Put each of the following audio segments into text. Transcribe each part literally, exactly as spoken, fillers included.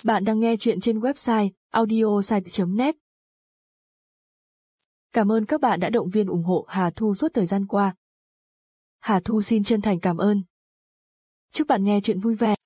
Bạn đang nghe chuyện trên website audiosite chấm net. Cảm ơn các bạn đã động viên ủng hộ Hà Thu suốt thời gian qua. Hà Thu xin chân thành cảm ơn. Chúc bạn nghe chuyện vui vẻ.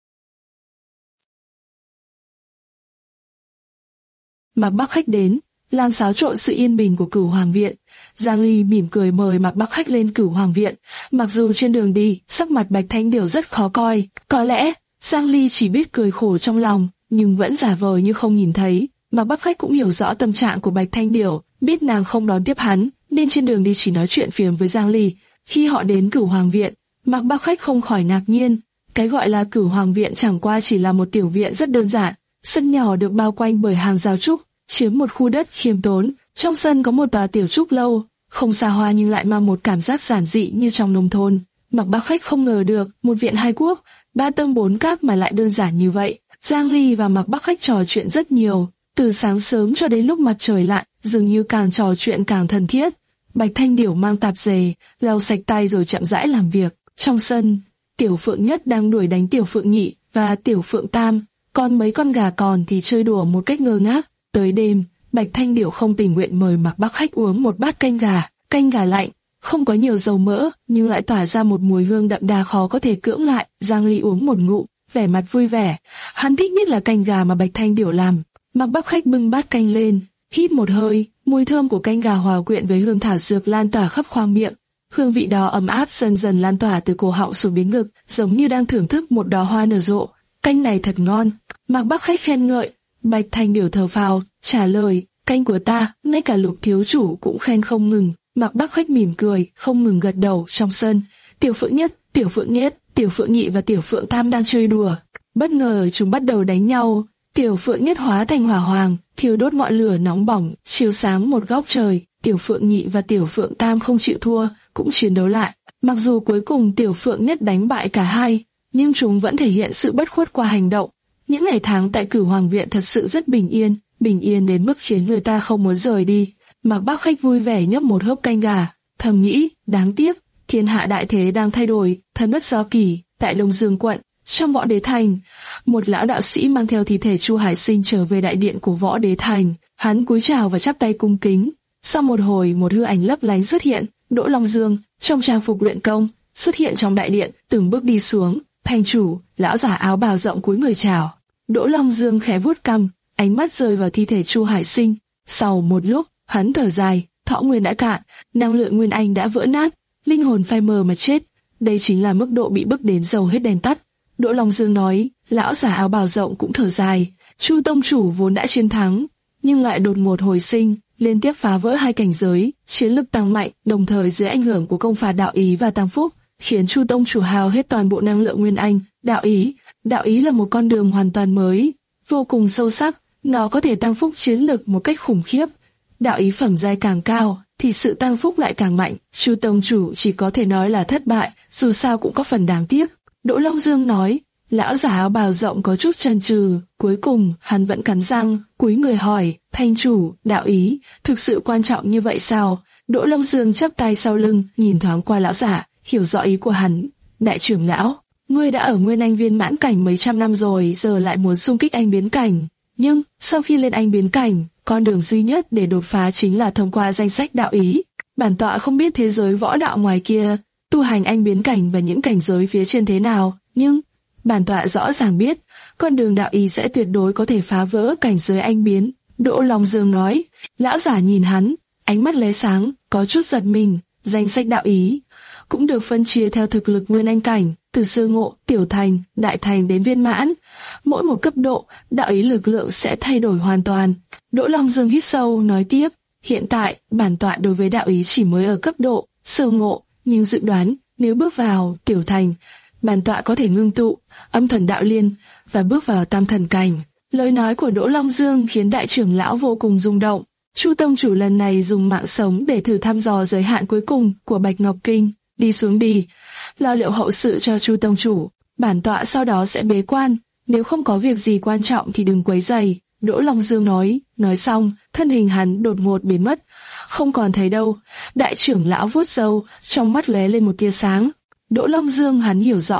Mạc Bắc Khách đến, làm xáo trộn sự yên bình của Cửu Hoàng Viện. Giang Ly mỉm cười mời Mạc Bắc Khách lên Cửu Hoàng Viện. Mặc dù trên đường đi, sắc mặt Bạch Thanh Điểu rất khó coi, có lẽ Giang Ly chỉ biết cười khổ trong lòng, nhưng vẫn giả vờ như không nhìn thấy. Mạc Bắc Khách cũng hiểu rõ tâm trạng của Bạch Thanh Điểu, biết nàng không đón tiếp hắn, nên trên đường đi chỉ nói chuyện phiếm với Giang Ly. Khi họ đến Cửu Hoàng Viện, Mạc Bắc Khách không khỏi ngạc nhiên. Cái gọi là Cửu Hoàng Viện chẳng qua chỉ là một tiểu viện rất đơn giản, sân nhỏ được bao quanh bởi hàng rào trúc, chiếm một khu đất khiêm tốn. Trong sân có một tòa tiểu trúc lâu, không xa hoa nhưng lại mang một cảm giác giản dị như trong nông thôn. Mạc Bắc Khách không ngờ được một viện hai quốc, ba tông bốn cáp mà lại đơn giản như vậy. Giang Ly và Mạc Bắc Khách trò chuyện rất nhiều, từ sáng sớm cho đến lúc mặt trời lặn, dường như càng trò chuyện càng thân thiết. Bạch Thanh Điểu mang tạp dề, lau sạch tay rồi chậm rãi làm việc. Trong sân, Tiểu Phượng Nhất đang đuổi đánh Tiểu Phượng Nhị và Tiểu Phượng Tam, còn mấy con gà còn thì chơi đùa một cách ngơ ngác. Tới đêm, Bạch Thanh Điểu không tình nguyện mời Mạc Bắc Khách uống một bát canh gà, canh gà lạnh, không có nhiều dầu mỡ, nhưng lại tỏa ra một mùi hương đậm đà khó có thể cưỡng lại. Giang Ly uống một ngụm, vẻ mặt vui vẻ. Hắn thích nhất là canh gà mà Bạch Thanh Điểu làm. Mạc Bắc Khách bưng bát canh lên, hít một hơi, mùi thơm của canh gà hòa quyện với hương thảo dược lan tỏa khắp khoang miệng. Hương vị đó ấm áp dần dần lan tỏa từ cổ họng xuống đến ngực, giống như đang thưởng thức một đóa hoa nở rộ. Canh này thật ngon. Mạc Bắc Khách khen ngợi. Bạch Thanh Điểu thở phào, trả lời, canh của ta, ngay cả Lục thiếu chủ cũng khen không ngừng. Mạc Bắc Khách mỉm cười, không ngừng gật đầu. Trong sân, Tiểu Phượng Nhất, Tiểu Phượng Nhất, Tiểu Phượng Nhị và Tiểu Phượng Tam đang chơi đùa. Bất ngờ chúng bắt đầu đánh nhau. Tiểu Phượng Nhất hóa thành hỏa hoàng, thiêu đốt ngọn lửa nóng bỏng, chiếu sáng một góc trời. Tiểu Phượng Nhị và Tiểu Phượng Tam không chịu thua, cũng chiến đấu lại. Mặc dù cuối cùng Tiểu Phượng Nhất đánh bại cả hai, nhưng chúng vẫn thể hiện sự bất khuất qua hành động. Những ngày tháng tại Cửu Hoàng Viện thật sự rất bình yên, bình yên đến mức khiến người ta không muốn rời đi. Mạc Bắc Khách vui vẻ nhấp một hớp canh gà, thầm nghĩ, đáng tiếc, thiên hạ đại thế đang thay đổi. Thần bất do kỳ, tại Đông Dương quận, trong Võ Đế Thành, một lão đạo sĩ mang theo thi thể Chu Hải Sinh trở về đại điện của Võ Đế Thành. Hắn cúi chào và chắp tay cung kính. Sau một hồi, một hư ảnh lấp lánh xuất hiện. Đỗ Long Dương, trong trang phục luyện công, xuất hiện trong đại điện, từng bước đi xuống. Thành chủ, lão giả áo bào rộng cúi người chào. Đỗ Long Dương khẽ vuốt cằm, ánh mắt rơi vào thi thể Chu Hải Sinh. Sau một lúc, hắn thở dài, thọ nguyên đã cạn, năng lượng nguyên anh đã vỡ nát, linh hồn phai mờ mà chết. Đây chính là mức độ bị bức đến dầu hết đèn tắt. Đỗ Long Dương nói. Lão giả áo bào rộng cũng thở dài. Chu tông chủ vốn đã chiến thắng, nhưng lại đột ngột hồi sinh, liên tiếp phá vỡ hai cảnh giới, chiến lực tăng mạnh, đồng thời dưới ảnh hưởng của công phạt đạo ý và tam phúc, khiến Chu tông chủ hao hết toàn bộ năng lượng nguyên anh. Đạo ý, đạo ý là một con đường hoàn toàn mới, vô cùng sâu sắc, nó có thể tăng phúc chiến lực một cách khủng khiếp. Đạo ý phẩm giai càng cao, thì sự tăng phúc lại càng mạnh. Chu tông chủ chỉ có thể nói là thất bại, dù sao cũng có phần đáng tiếc. Đỗ Long Dương nói. Lão giả áo bào rộng có chút chần chừ, cuối cùng hắn vẫn cắn răng, cúi người hỏi, thành chủ, đạo ý, thực sự quan trọng như vậy sao? Đỗ Long Dương chắp tay sau lưng, nhìn thoáng qua lão giả, hiểu rõ ý của hắn. Đại trưởng lão, ngươi đã ở Nguyên Anh viên mãn cảnh mấy trăm năm rồi, giờ lại muốn xung kích anh biến cảnh. Nhưng, sau khi lên anh biến cảnh, con đường duy nhất để đột phá chính là thông qua danh sách đạo ý. Bản tọa không biết thế giới võ đạo ngoài kia, tu hành anh biến cảnh và những cảnh giới phía trên thế nào, nhưng bản tọa rõ ràng biết, con đường đạo ý sẽ tuyệt đối có thể phá vỡ cảnh giới anh biến. Đỗ Long Dương nói. Lão giả nhìn hắn, ánh mắt lóe sáng, có chút giật mình. Danh sách đạo ý cũng được phân chia theo thực lực nguyên anh cảnh, từ sơ ngộ, tiểu thành, đại thành đến viên mãn. Mỗi một cấp độ, đạo ý lực lượng sẽ thay đổi hoàn toàn. Đỗ Long Dương hít sâu, nói tiếp. Hiện tại, bản tọa đối với đạo ý chỉ mới ở cấp độ sơ ngộ, nhưng dự đoán nếu bước vào tiểu thành, bản tọa có thể ngưng tụ âm thần đạo liên và bước vào tam thần cảnh. Lời nói của Đỗ Long Dương khiến đại trưởng lão vô cùng rung động. Chu tông chủ lần này dùng mạng sống để thử thăm dò giới hạn cuối cùng của Bạch Ngọc Kinh. Đi xuống đi, lo liệu hậu sự cho Chu tông chủ. Bản tọa sau đó sẽ bế quan, nếu không có việc gì quan trọng thì đừng quấy rầy. Đỗ Long Dương nói. Nói xong, thân hình hắn đột ngột biến mất, không còn thấy đâu. Đại trưởng lão vuốt râu, trong mắt lóe lên một tia sáng. Đỗ Long Dương hắn hiểu rõ,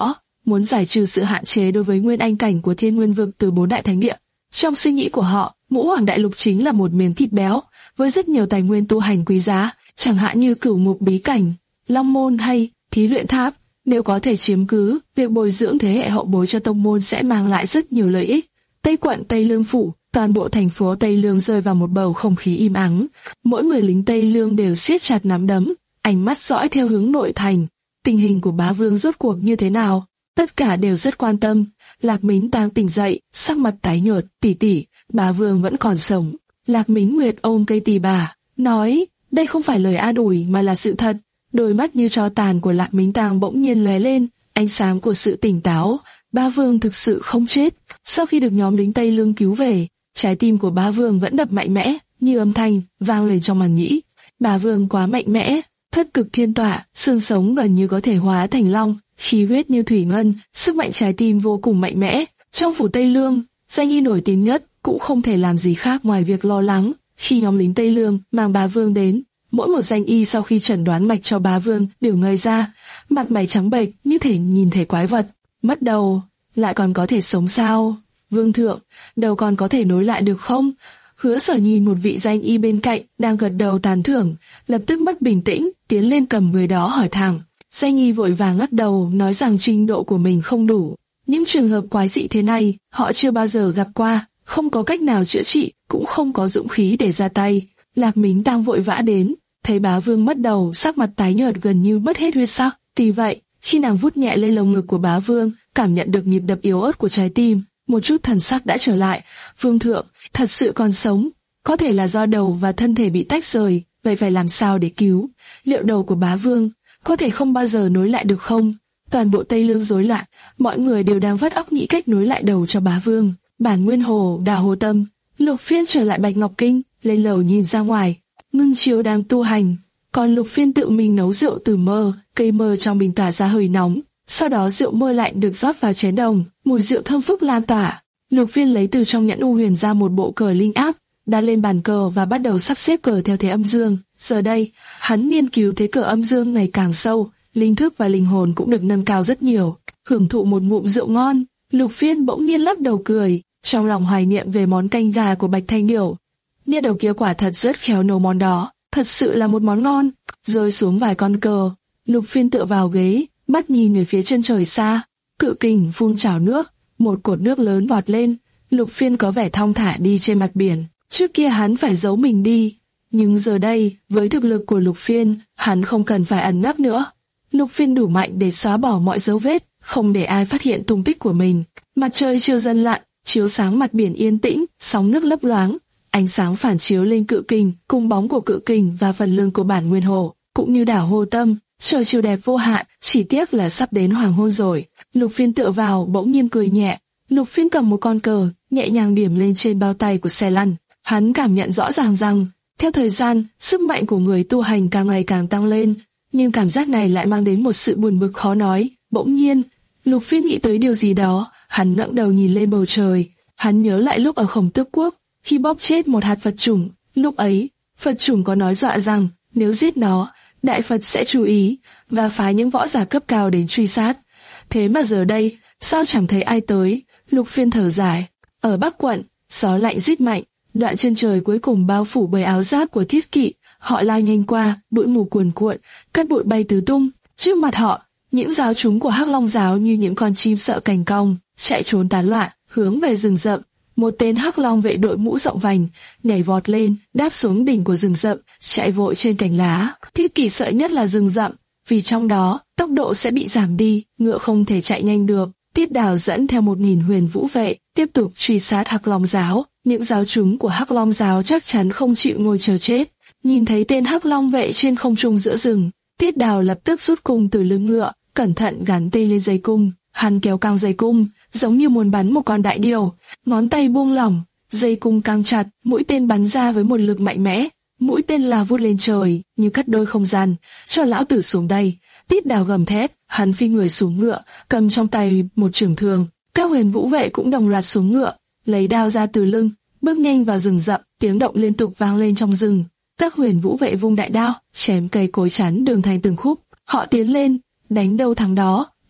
muốn giải trừ sự hạn chế đối với nguyên anh cảnh của Thiên Nguyên vực từ bốn đại thánh địa. Trong suy nghĩ của họ, Ngũ Hoàng Đại Lục chính là một miếng thịt béo với rất nhiều tài nguyên tu hành quý giá, chẳng hạn như Cửu Ngục bí cảnh, Long môn hay Thí luyện tháp. Nếu có thể chiếm cứ, việc bồi dưỡng thế hệ hậu bối cho tông môn sẽ mang lại rất nhiều lợi ích. Tây quận Tây Lương phủ, toàn bộ thành phố Tây Lương rơi vào một bầu không khí im ắng. Mỗi người lính Tây Lương đều siết chặt nắm đấm, ánh mắt dõi theo hướng nội thành. Tình hình của bá vương rốt cuộc như thế nào? Tất cả đều rất quan tâm. Lạc Mính Tang tỉnh dậy, sắc mặt tái nhợt, tỷ tỷ, bá vương vẫn còn sống. Lạc Mính Nguyệt ôm cây tỳ bà, nói, đây không phải lời an ủi mà là sự thật. Đôi mắt như tro tàn của Lạc Mính Tang bỗng nhiên lóe lên, ánh sáng của sự tỉnh táo. Bá vương thực sự không chết. Sau khi được nhóm lính Tây Lương cứu về, trái tim của bá vương vẫn đập mạnh mẽ, như âm thanh vang lên trong màng nhĩ. Bá vương quá mạnh mẽ, thất cực thiên tỏa, xương sống gần như có thể hóa thành long, khí huyết như thủy ngân, sức mạnh trái tim vô cùng mạnh mẽ. Trong phủ Tây Lương, danh y nổi tiếng nhất cũng không thể làm gì khác ngoài việc lo lắng. Khi nhóm lính Tây Lương mang bá vương đến, mỗi một danh y sau khi chẩn đoán mạch cho bá vương đều ngây ra, mặt mày trắng bệch như thể nhìn thấy quái vật. Mất đầu, lại còn có thể sống sao? Vương thượng, đầu còn có thể nối lại được không? Hứa Sở nhìn một vị danh y bên cạnh đang gật đầu tán thưởng, lập tức mất bình tĩnh, tiến lên cầm người đó hỏi thẳng. Danh y vội vàng lắc đầu, nói rằng trình độ của mình không đủ. Những trường hợp quái dị thế này, họ chưa bao giờ gặp qua, không có cách nào chữa trị, cũng không có dũng khí để ra tay. Lạc Mính Tang vội vã đến, thấy bá vương mất đầu, sắc mặt tái nhợt gần như mất hết huyết sắc. Tuy vậy, khi nàng vuốt nhẹ lên lồng ngực của bá vương, cảm nhận được nhịp đập yếu ớt của trái tim, một chút thần sắc đã trở lại. Vương thượng, thật sự còn sống, có thể là do đầu và thân thể bị tách rời, vậy phải làm sao để cứu? Liệu đầu của bá vương có thể không bao giờ nối lại được không? Toàn bộ Tây Lương rối loạn, mọi người đều đang vắt óc nghĩ cách nối lại đầu cho bá vương. Bản Nguyên Hồ, Đào Hồ Tâm, Lục Phiên trở lại Bạch Ngọc Kinh, lên lầu nhìn ra ngoài. Ngưng Chiếu đang tu hành, còn Lục Phiên tự mình nấu rượu từ mơ, cây mơ trong bình tỏa ra hơi nóng. Sau đó rượu mơ lạnh được rót vào chén đồng, mùi rượu thơm phức lan tỏa. Lục Phiên lấy từ trong nhẫn u huyền ra một bộ cờ linh áp, đặt lên bàn cờ và bắt đầu sắp xếp cờ theo thế âm dương. Giờ đây, hắn nghiên cứu thế cờ âm dương ngày càng sâu, linh thức và linh hồn cũng được nâng cao rất nhiều. Hưởng thụ một ngụm rượu ngon, Lục Phiên bỗng nhiên lắc đầu cười, trong lòng hoài niệm về món canh gà của Bạch Thanh Điểu. Nia đầu kia quả thật rất khéo nấu món đó, thật sự là một món ngon. Rơi xuống vài con cờ, Lục Phiên tựa vào ghế, mắt nhìn về phía chân trời xa. Cự kình phun trào nước, một cột nước lớn vọt lên. Lục Phiên có vẻ thong thả đi trên mặt biển. Trước kia hắn phải giấu mình đi, nhưng giờ đây, với thực lực của Lục Phiên, hắn không cần phải ẩn nấp nữa. Lục Phiên đủ mạnh để xóa bỏ mọi dấu vết, không để ai phát hiện tung tích của mình. Mặt trời chiều dần lặn, chiếu sáng mặt biển yên tĩnh, sóng nước lấp loáng. Ánh sáng phản chiếu lên cự kình, cùng bóng của cự kình và phần lưng của Bản Nguyên Hồ, cũng như đảo Hồ Tâm. Trời chiều đẹp vô hạn, chỉ tiếc là sắp đến hoàng hôn rồi. Lục Phiên tựa vào, bỗng nhiên cười nhẹ. Lục Phiên cầm một con cờ, nhẹ nhàng điểm lên trên bao tay của xe lăn. Hắn cảm nhận rõ ràng rằng, theo thời gian, sức mạnh của người tu hành càng ngày càng tăng lên, nhưng cảm giác này lại mang đến một sự buồn bực khó nói. Bỗng nhiên, Lục Phiên nghĩ tới điều gì đó, hắn ngẩng đầu nhìn lên bầu trời. Hắn nhớ lại lúc ở Khổng Tước Quốc, khi bóp chết một hạt Phật chủng, lúc ấy, Phật chủng có nói dọa rằng, nếu giết nó, Đại Phật sẽ chú ý, và phái những võ giả cấp cao đến truy sát. Thế mà giờ đây, sao chẳng thấy ai tới? Lục Phiên thở dài. Ở Bắc quận, gió lạnh rít mạnh, đoạn chân trời cuối cùng bao phủ bởi áo giáp của thiết kỵ. Họ lao nhanh qua, bụi mù cuồn cuộn, cát bụi bay tứ tung. Trước mặt họ, những giáo chúng của Hắc Long giáo như những con chim sợ cành cong, chạy trốn tán loạn, hướng về rừng rậm. Một tên Hắc Long vệ đội mũ rộng vành, nhảy vọt lên, đáp xuống đỉnh của rừng rậm, chạy vội trên cành lá. Thiết kỷ sợ nhất là rừng rậm, vì trong đó, tốc độ sẽ bị giảm đi, ngựa không thể chạy nhanh được. Tiết Đào dẫn theo một nghìn huyền vũ vệ, tiếp tục truy sát Hắc Long giáo. Những giáo chúng của Hắc Long giáo chắc chắn không chịu ngồi chờ chết. Nhìn thấy tên Hắc Long vệ trên không trung giữa rừng, Tiết Đào lập tức rút cung từ lưng ngựa, cẩn thận gắn tên lên dây cung. Hắn kéo căng dây cung, giống như muốn bắn một con đại điểu. Ngón tay buông lỏng, dây cung căng chặt, mũi tên bắn ra với một lực mạnh mẽ. Mũi tên lao vút lên trời, như cắt đôi không gian. Cho lão tử xuống đây! Tiết Đào gầm thét, hắn phi người xuống ngựa, cầm trong tay một trường thương. Các huyền vũ vệ cũng đồng loạt xuống ngựa, lấy đao ra từ lưng, bước nhanh vào rừng rậm. Tiếng động liên tục vang lên trong rừng. Các huyền vũ vệ vung đại đao, chém cây cối chắn đường thành từng khúc. Họ tiến lên, đánh đâu thắng đó.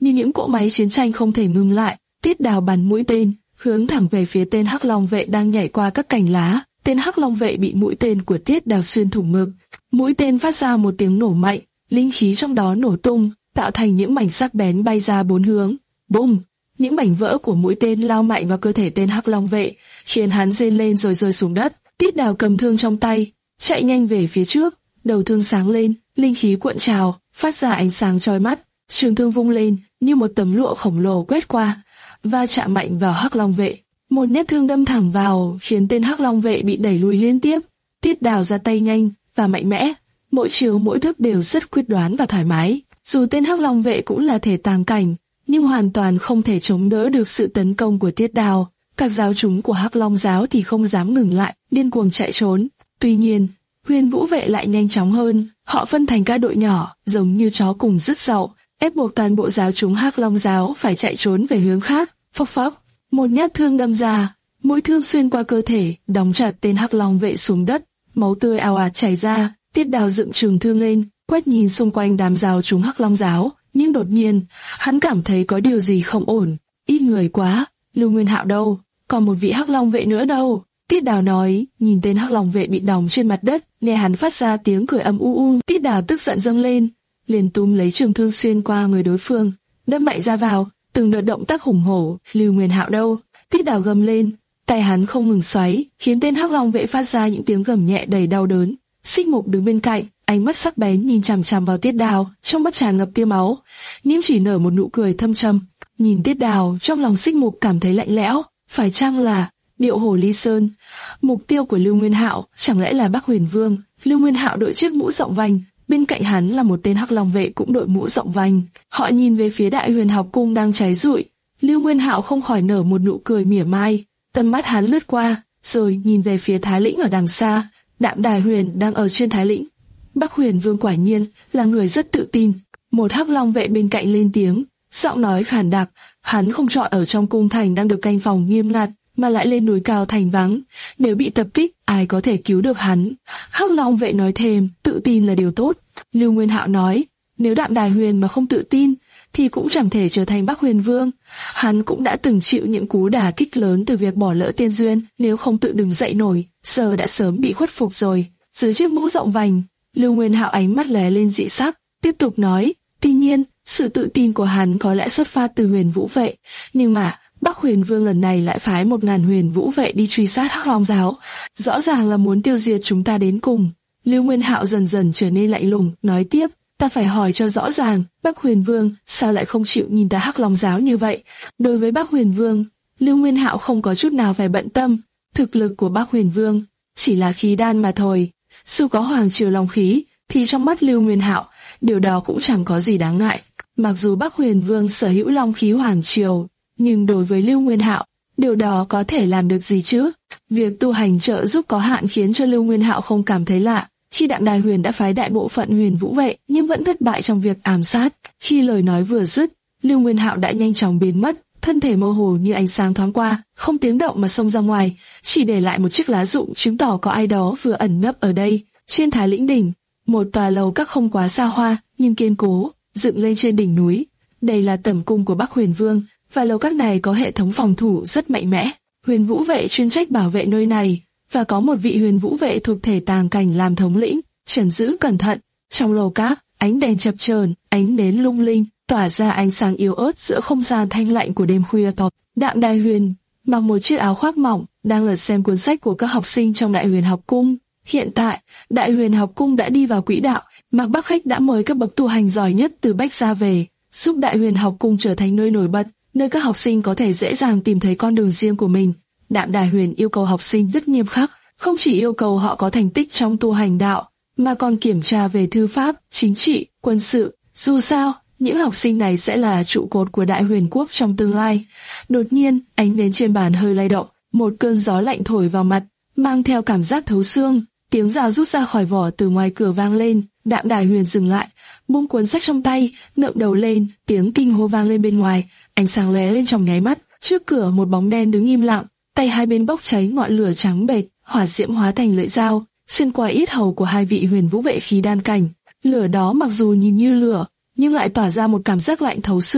như những cỗ máy chiến tranh không thể ngừng lại. Tiết Đào bắn mũi tên, hướng thẳng về phía tên Hắc Long vệ đang nhảy qua các cành lá. Tên Hắc Long vệ bị mũi tên của Tiết Đào xuyên thủng ngực. Mũi tên phát ra một tiếng nổ mạnh, linh khí trong đó nổ tung, tạo thành những mảnh sắc bén bay ra bốn hướng. Bùng! Những mảnh vỡ của mũi tên lao mạnh vào cơ thể tên Hắc Long vệ, khiến hắn rên lên rồi rơi xuống đất. Tiết Đào cầm thương trong tay, chạy nhanh về phía trước, đầu thương sáng lên, linh khí cuộn trào, phát ra ánh sáng chói mắt. Trường thương vung lên như một tấm lụa khổng lồ quét qua, va chạm mạnh vào Hắc Long vệ. Một nhát thương đâm thẳng vào, khiến tên Hắc Long vệ bị đẩy lùi liên tiếp. Tiết Đào ra tay nhanh và mạnh mẽ, mỗi chiều mỗi thức đều rất quyết đoán và thoải mái. Dù tên Hắc Long vệ cũng là thể tàng cảnh, nhưng hoàn toàn không thể chống đỡ được sự tấn công của Tiết Đào. Các giáo chúng của Hắc Long giáo thì không dám ngừng lại, điên cuồng chạy trốn. Tuy nhiên, Huyền Vũ vệ lại nhanh chóng hơn, họ phân thành các đội nhỏ, giống như chó cùng rứt dậu, ép buộc toàn bộ giáo chúng Hắc Long giáo phải chạy trốn về hướng khác. Phốc phốc, một nhát thương đâm ra, mũi thương xuyên qua cơ thể, đóng chặt tên Hắc Long vệ xuống đất, máu tươi ào ạt chảy ra. Tiết Đào dựng trường thương lên, quét nhìn xung quanh đám giáo chúng Hắc Long giáo, nhưng đột nhiên, hắn cảm thấy có điều gì không ổn. Ít người quá, Lưu Nguyên Hạo đâu? Còn một vị Hắc Long vệ nữa đâu? Tiết Đào nói, nhìn tên Hắc Long vệ bị đóng trên mặt đất, nghe hắn phát ra tiếng cười ầm u u. Tiết Đào tức giận dâng lên, liền túm lấy trường thương xuyên qua người đối phương, đâm mạnh ra vào, từng đợt động tác hùng hổ. Lưu Nguyên Hạo đâu? Tiết Đào gầm lên, tay hắn không ngừng xoáy, khiến tên Hắc Long vệ phát ra những tiếng gầm nhẹ đầy đau đớn. Xích Mục đứng bên cạnh, ánh mắt sắc bén nhìn chằm chằm vào Tiết Đào, trong mắt tràn ngập tia máu, nhưng chỉ nở một nụ cười thâm trầm. Nhìn Tiết Đào, trong lòng Xích Mục cảm thấy lạnh lẽo. Phải chăng là Điệu Hổ Ly Sơn? Mục tiêu của Lưu Nguyên Hạo chẳng lẽ là Bắc Huyền Vương? Lưu Nguyên Hạo đội chiếc mũ rộng vành, bên cạnh hắn là một tên Hắc Long vệ cũng đội mũ rộng vành. Họ nhìn về phía Đại Huyền học cung đang cháy rụi. Lưu Nguyên Hạo không khỏi nở một nụ cười mỉa mai, tầm mắt hắn lướt qua, rồi nhìn về phía Thái Lĩnh ở đằng xa. Đạm Đài Huyền đang ở trên Thái Lĩnh. Bắc Huyền Vương quả nhiên là người rất tự tin. Một Hắc Long vệ bên cạnh lên tiếng, giọng nói khàn đặc. Hắn không chọn ở trong cung thành đang được canh phòng nghiêm ngặt, mà lại lên núi cao thành vắng. Nếu bị tập kích, ai có thể cứu được hắn? Hắc Long vệ nói thêm, tự tin là điều tốt. Lưu Nguyên Hạo nói, nếu Đạm Đài Huyền mà không tự tin, thì cũng chẳng thể trở thành Bắc Huyền Vương. Hắn cũng đã từng chịu những cú đả kích lớn từ việc bỏ lỡ tiên duyên, nếu không tự đứng dậy nổi, giờ đã sớm bị khuất phục rồi. Dưới chiếc mũ rộng vành, Lưu Nguyên Hạo ánh mắt lóe lên dị sắc, tiếp tục nói, tuy nhiên, sự tự tin của hắn có lẽ xuất phát từ Huyền Vũ vệ, nhưng mà Bắc Huyền Vương lần này lại phái một ngàn Huyền Vũ vệ đi truy sát Hắc Long giáo, rõ ràng là muốn tiêu diệt chúng ta đến cùng. Lưu Nguyên Hạo dần dần trở nên lạnh lùng, nói tiếp, ta phải hỏi cho rõ ràng, Bắc Huyền Vương sao lại không chịu nhìn ta Hắc Long giáo như vậy? Đối với Bắc Huyền Vương, Lưu Nguyên Hạo không có chút nào phải bận tâm. Thực lực của Bắc Huyền Vương chỉ là khí đan mà thôi. Dù có hoàng triều long khí, thì trong mắt Lưu Nguyên Hạo, điều đó cũng chẳng có gì đáng ngại. Mặc dù Bắc Huyền Vương sở hữu long khí hoàng triều, nhưng đối với Lưu Nguyên Hạo, điều đó có thể làm được gì chứ? Việc tu hành trợ giúp có hạn khiến cho Lưu Nguyên Hạo không cảm thấy lạ. Khi Đạm Đài Huyền đã phái đại bộ phận Huyền Vũ vệ, nhưng vẫn thất bại trong việc ám sát. Khi lời nói vừa dứt, Lưu Nguyên Hạo đã nhanh chóng biến mất, thân thể mơ hồ như ánh sáng thoáng qua, không tiếng động mà xông ra ngoài, chỉ để lại một chiếc lá rụng chứng tỏ có ai đó vừa ẩn nấp ở đây. Trên Thái Lĩnh đỉnh, một tòa lầu các không quá xa hoa nhưng kiên cố, dựng lên trên đỉnh núi. Đây là tẩm cung của Bắc Huyền Vương, và lầu các này có hệ thống phòng thủ rất mạnh mẽ. Huyền Vũ vệ chuyên trách bảo vệ nơi này, và có một vị Huyền Vũ vệ thuộc thể tàng cảnh làm thống lĩnh, trấn giữ cẩn thận. Trong lầu các, ánh đèn chập chờn, ánh nến lung linh, tỏa ra ánh sáng yếu ớt giữa không gian thanh lạnh của đêm khuya tọt. Đạm Đài Huyền mặc một chiếc áo khoác mỏng, đang lật xem cuốn sách của các học sinh trong Đại Huyền học cung. Hiện tại, Đại Huyền học cung đã đi vào quỹ đạo. Mạc Bắc Khách đã mời các bậc tu hành giỏi nhất từ Bách Gia về, giúp Đại Huyền học cung trở thành nơi nổi bật, nơi các học sinh có thể dễ dàng tìm thấy con đường riêng của mình. Đạm Đài Huyền yêu cầu học sinh rất nghiêm khắc, không chỉ yêu cầu họ có thành tích trong tu hành đạo, mà còn kiểm tra về thư pháp, chính trị, quân sự. Dù sao, những học sinh này sẽ là trụ cột của Đại Huyền quốc trong tương lai. Đột nhiên, ánh nến trên bàn hơi lay động, một cơn gió lạnh thổi vào mặt, mang theo cảm giác thấu xương. Tiếng dao rút ra khỏi vỏ từ ngoài cửa vang lên. Đạm Đài Huyền dừng lại, buông cuốn sách trong tay, ngẩng đầu lên, tiếng kinh hô vang lên bên ngoài, ánh sáng lóe lên trong nháy mắt. Trước cửa một bóng đen đứng im lặng, tay hai bên bốc cháy ngọn lửa trắng bệch, hỏa diễm hóa thành lưỡi dao, xuyên qua yết hầu của hai vị Huyền Vũ vệ khí đan cảnh. Lửa đó mặc dù nhìn như lửa, nhưng lại tỏa ra một cảm giác lạnh thấu xương,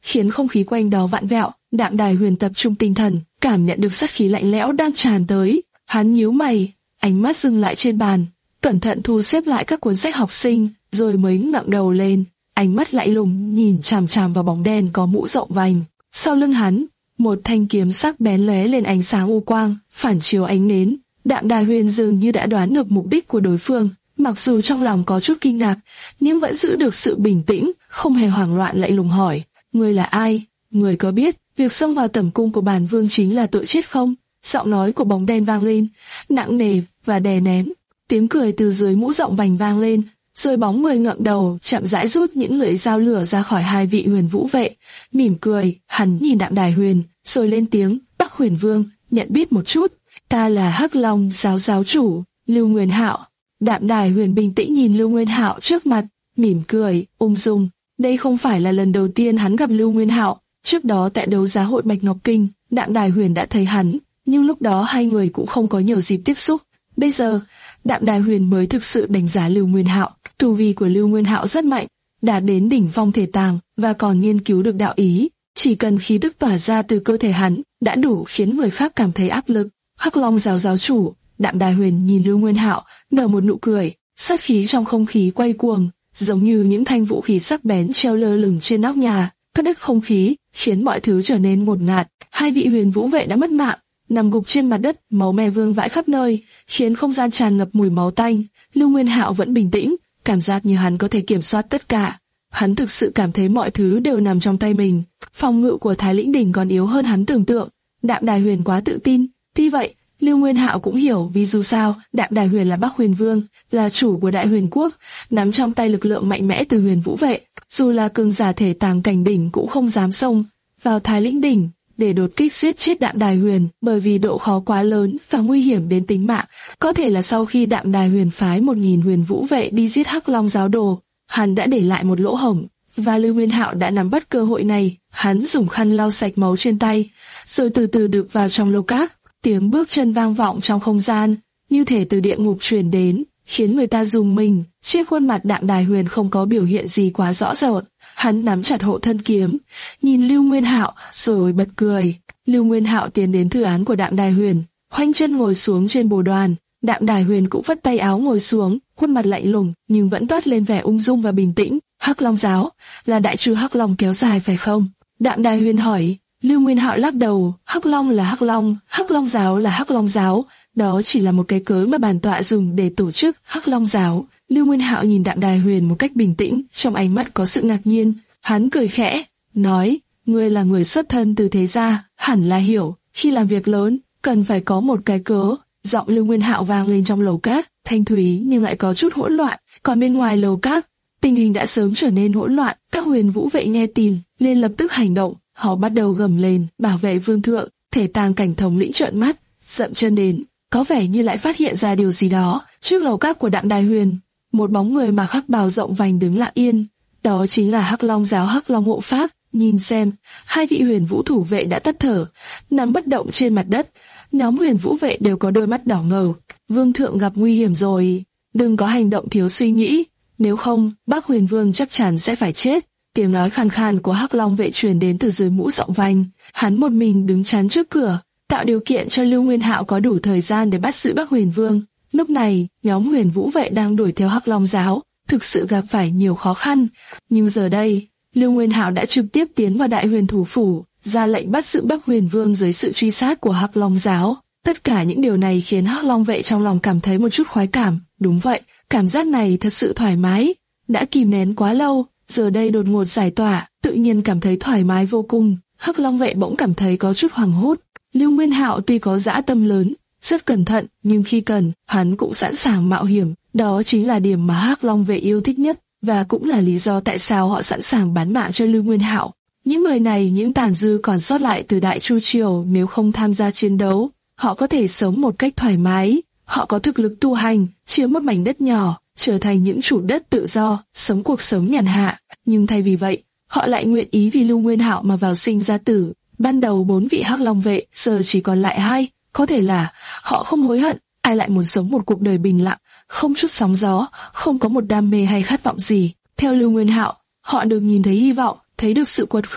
khiến không khí quanh đó vặn vẹo. Đạm Đài Huyền tập trung tinh thần, cảm nhận được sát khí lạnh lẽo đang tràn tới. Hắn nhíu mày, ánh mắt dừng lại trên bàn, cẩn thận thu xếp lại các cuốn sách học sinh, rồi mới ngẩng đầu lên, ánh mắt lạnh lùng nhìn chằm chằm vào bóng đen có mũ rộng vành. Sau lưng hắn, một thanh kiếm sắc bén lóe lên ánh sáng u quang, phản chiếu ánh nến. Đạm Đài Huyền dường như đã đoán được mục đích của đối phương, mặc dù trong lòng có chút kinh ngạc, nhưng vẫn giữ được sự bình tĩnh, không hề hoảng loạn, lạnh lùng hỏi: "Ngươi là ai? Ngươi có biết việc xông vào tẩm cung của bản vương chính là tội chết không?" Giọng nói của bóng đen vang lên, nặng nề và đè nén. Tiếng cười từ dưới mũ rộng vành vang lên, rồi bóng người ngẩng đầu, chậm rãi rút những lưỡi dao lửa ra khỏi hai vị huyền vũ vệ. Mỉm cười, hắn nhìn Đạm Đài Huyền, rồi lên tiếng: "Bắc Huyền Vương, nhận biết một chút, ta là Hắc Long giáo giáo chủ, Lưu Nguyên Hạo." Đạm Đài Huyền bình tĩnh nhìn Lưu Nguyên Hạo trước mặt, mỉm cười, ung dung. Đây không phải là lần đầu tiên hắn gặp Lưu Nguyên Hạo. Trước đó tại đấu giá hội Bạch Ngọc Kinh, Đạm Đài Huyền đã thấy hắn, nhưng lúc đó hai người cũng không có nhiều dịp tiếp xúc. Bây giờ, Đạm Đài Huyền mới thực sự đánh giá Lưu Nguyên Hạo. Tu vi của Lưu Nguyên Hạo rất mạnh, đạt đến đỉnh phong thể tàng và còn nghiên cứu được đạo ý. Chỉ cần khí tức tỏa ra từ cơ thể hắn đã đủ khiến người khác cảm thấy áp lực. Hắc Long giáo giáo chủ, Đạm Đài Huyền nhìn Lưu Nguyên Hạo, nở một nụ cười, sát khí trong không khí quay cuồng, giống như những thanh vũ khí sắc bén treo lơ lửng trên nóc nhà, cắt đứt không khí, khiến mọi thứ trở nên ngột ngạt. Hai vị huyền vũ vệ đã mất mạng, nằm gục trên mặt đất, máu me vương vãi khắp nơi, khiến không gian tràn ngập mùi máu tanh. Lưu Nguyên Hạo vẫn bình tĩnh, cảm giác như hắn có thể kiểm soát tất cả. Hắn thực sự cảm thấy mọi thứ đều nằm trong tay mình. Phòng ngự của Thái Lĩnh Đỉnh còn yếu hơn hắn tưởng tượng. Đạm Đài Huyền quá tự tin. Tuy vậy, Lưu Nguyên Hạo cũng hiểu vì dù sao, Đạm Đài Huyền là Bắc Huyền Vương, là chủ của Đại Huyền Quốc, nắm trong tay lực lượng mạnh mẽ từ huyền vũ vệ. Dù là cường giả thể tàng cảnh đỉnh cũng không dám xông vào Thái Lĩnh Đỉnh để đột kích giết chết Đạm Đài Huyền, bởi vì độ khó quá lớn và nguy hiểm đến tính mạng. Có thể là sau khi Đạm Đài Huyền phái một nghìn huyền vũ vệ đi giết Hắc Long giáo đồ, hắn đã để lại một lỗ hổng, và Lưu Nguyên Hạo đã nắm bắt cơ hội này. Hắn dùng khăn lau sạch máu trên tay, rồi từ từ được vào trong lầu cát. Tiếng bước chân vang vọng trong không gian, như thể từ địa ngục truyền đến, khiến người ta rùng mình. Trên khuôn mặt Đạm Đài Huyền không có biểu hiện gì quá rõ rệt. Hắn nắm chặt hộ thân kiếm, nhìn Lưu Nguyên Hạo, rồi bật cười. Lưu Nguyên Hạo tiến đến thư án của Đạm Đài Huyền, khoanh chân ngồi xuống trên bồ đoàn. Đạm Đài Huyền cũng vắt tay áo ngồi xuống, khuôn mặt lạnh lùng nhưng vẫn toát lên vẻ ung dung và bình tĩnh. Hắc Long giáo là đại trư Hắc Long kéo dài phải không? Đạm Đài Huyền hỏi. Lưu Nguyên Hạo lắc đầu. Hắc Long là Hắc Long, Hắc Long giáo là Hắc Long giáo, đó chỉ là một cái cớ mà bản tọa dùng để tổ chức Hắc Long giáo. Lưu Nguyên Hạo nhìn Đạm Đài Huyền một cách bình tĩnh, trong ánh mắt có sự ngạc nhiên. Hắn cười khẽ, nói: "Ngươi là người xuất thân từ thế gia, hẳn là hiểu, khi làm việc lớn, cần phải có một cái cớ." Giọng Lưu Nguyên Hạo vang lên trong lầu cát, thanh thúy nhưng lại có chút hỗn loạn. Còn bên ngoài lầu cát, tình hình đã sớm trở nên hỗn loạn. Các huyền vũ vệ nghe tin, liền lập tức hành động. Họ bắt đầu gầm lên, bảo vệ vương thượng. Thể tàng cảnh thống lĩnh trợn mắt, dậm chân đến, có vẻ như lại phát hiện ra điều gì đó. Trước lầu cát của Đạm Đài Huyền, một bóng người mặc hắc bào rộng vành đứng lặng yên. Đó chính là Hắc Long giáo Hắc Long hộ pháp. Nhìn xem, hai vị huyền vũ thủ vệ đã tắt thở, nằm bất động trên mặt đất. Nhóm huyền vũ vệ đều có đôi mắt đỏ ngầu. Vương thượng gặp nguy hiểm rồi, đừng có hành động thiếu suy nghĩ, nếu không, Bắc Huyền Vương chắc chắn sẽ phải chết. Tiếng nói khàn khàn của Hắc Long vệ truyền đến từ dưới mũ rộng vành. Hắn một mình đứng chắn trước cửa, tạo điều kiện cho Lưu Nguyên Hạo có đủ thời gian để bắt giữ Bắc Huyền Vương. Lúc này, nhóm huyền vũ vệ đang đuổi theo Hắc Long giáo, thực sự gặp phải nhiều khó khăn. Nhưng giờ đây, Lưu Nguyên Hạo đã trực tiếp tiến vào Đại Huyền thủ phủ, ra lệnh bắt giữ Bắc Huyền Vương dưới sự truy sát của Hắc Long giáo. Tất cả những điều này khiến Hắc Long vệ trong lòng cảm thấy một chút khoái cảm. Đúng vậy, cảm giác này thật sự thoải mái. Đã kìm nén quá lâu, giờ đây đột ngột giải tỏa, tự nhiên cảm thấy thoải mái vô cùng. Hắc Long vệ bỗng cảm thấy có chút hoảng hốt. Lưu Nguyên Hạo tuy có dã tâm lớn, rất cẩn thận, nhưng khi cần, hắn cũng sẵn sàng mạo hiểm. Đó chính là điểm mà Hắc Long vệ yêu thích nhất, và cũng là lý do tại sao họ sẵn sàng bán mạng cho Lưu Nguyên Hạo. Những người này, những tàn dư còn sót lại từ Đại Chu Triều, nếu không tham gia chiến đấu, họ có thể sống một cách thoải mái. Họ có thực lực tu hành, chiếm một mảnh đất nhỏ, trở thành những chủ đất tự do, sống cuộc sống nhàn hạ. Nhưng thay vì vậy, họ lại nguyện ý vì Lưu Nguyên Hạo mà vào sinh ra tử. Ban đầu bốn vị Hắc Long vệ, giờ chỉ còn lại hai. Có thể là họ không hối hận, ai lại muốn sống một cuộc đời bình lặng, không chút sóng gió, không có một đam mê hay khát vọng gì. Theo Lưu Nguyên Hạo, họ được nhìn thấy hy vọng, thấy được sự quật khởi,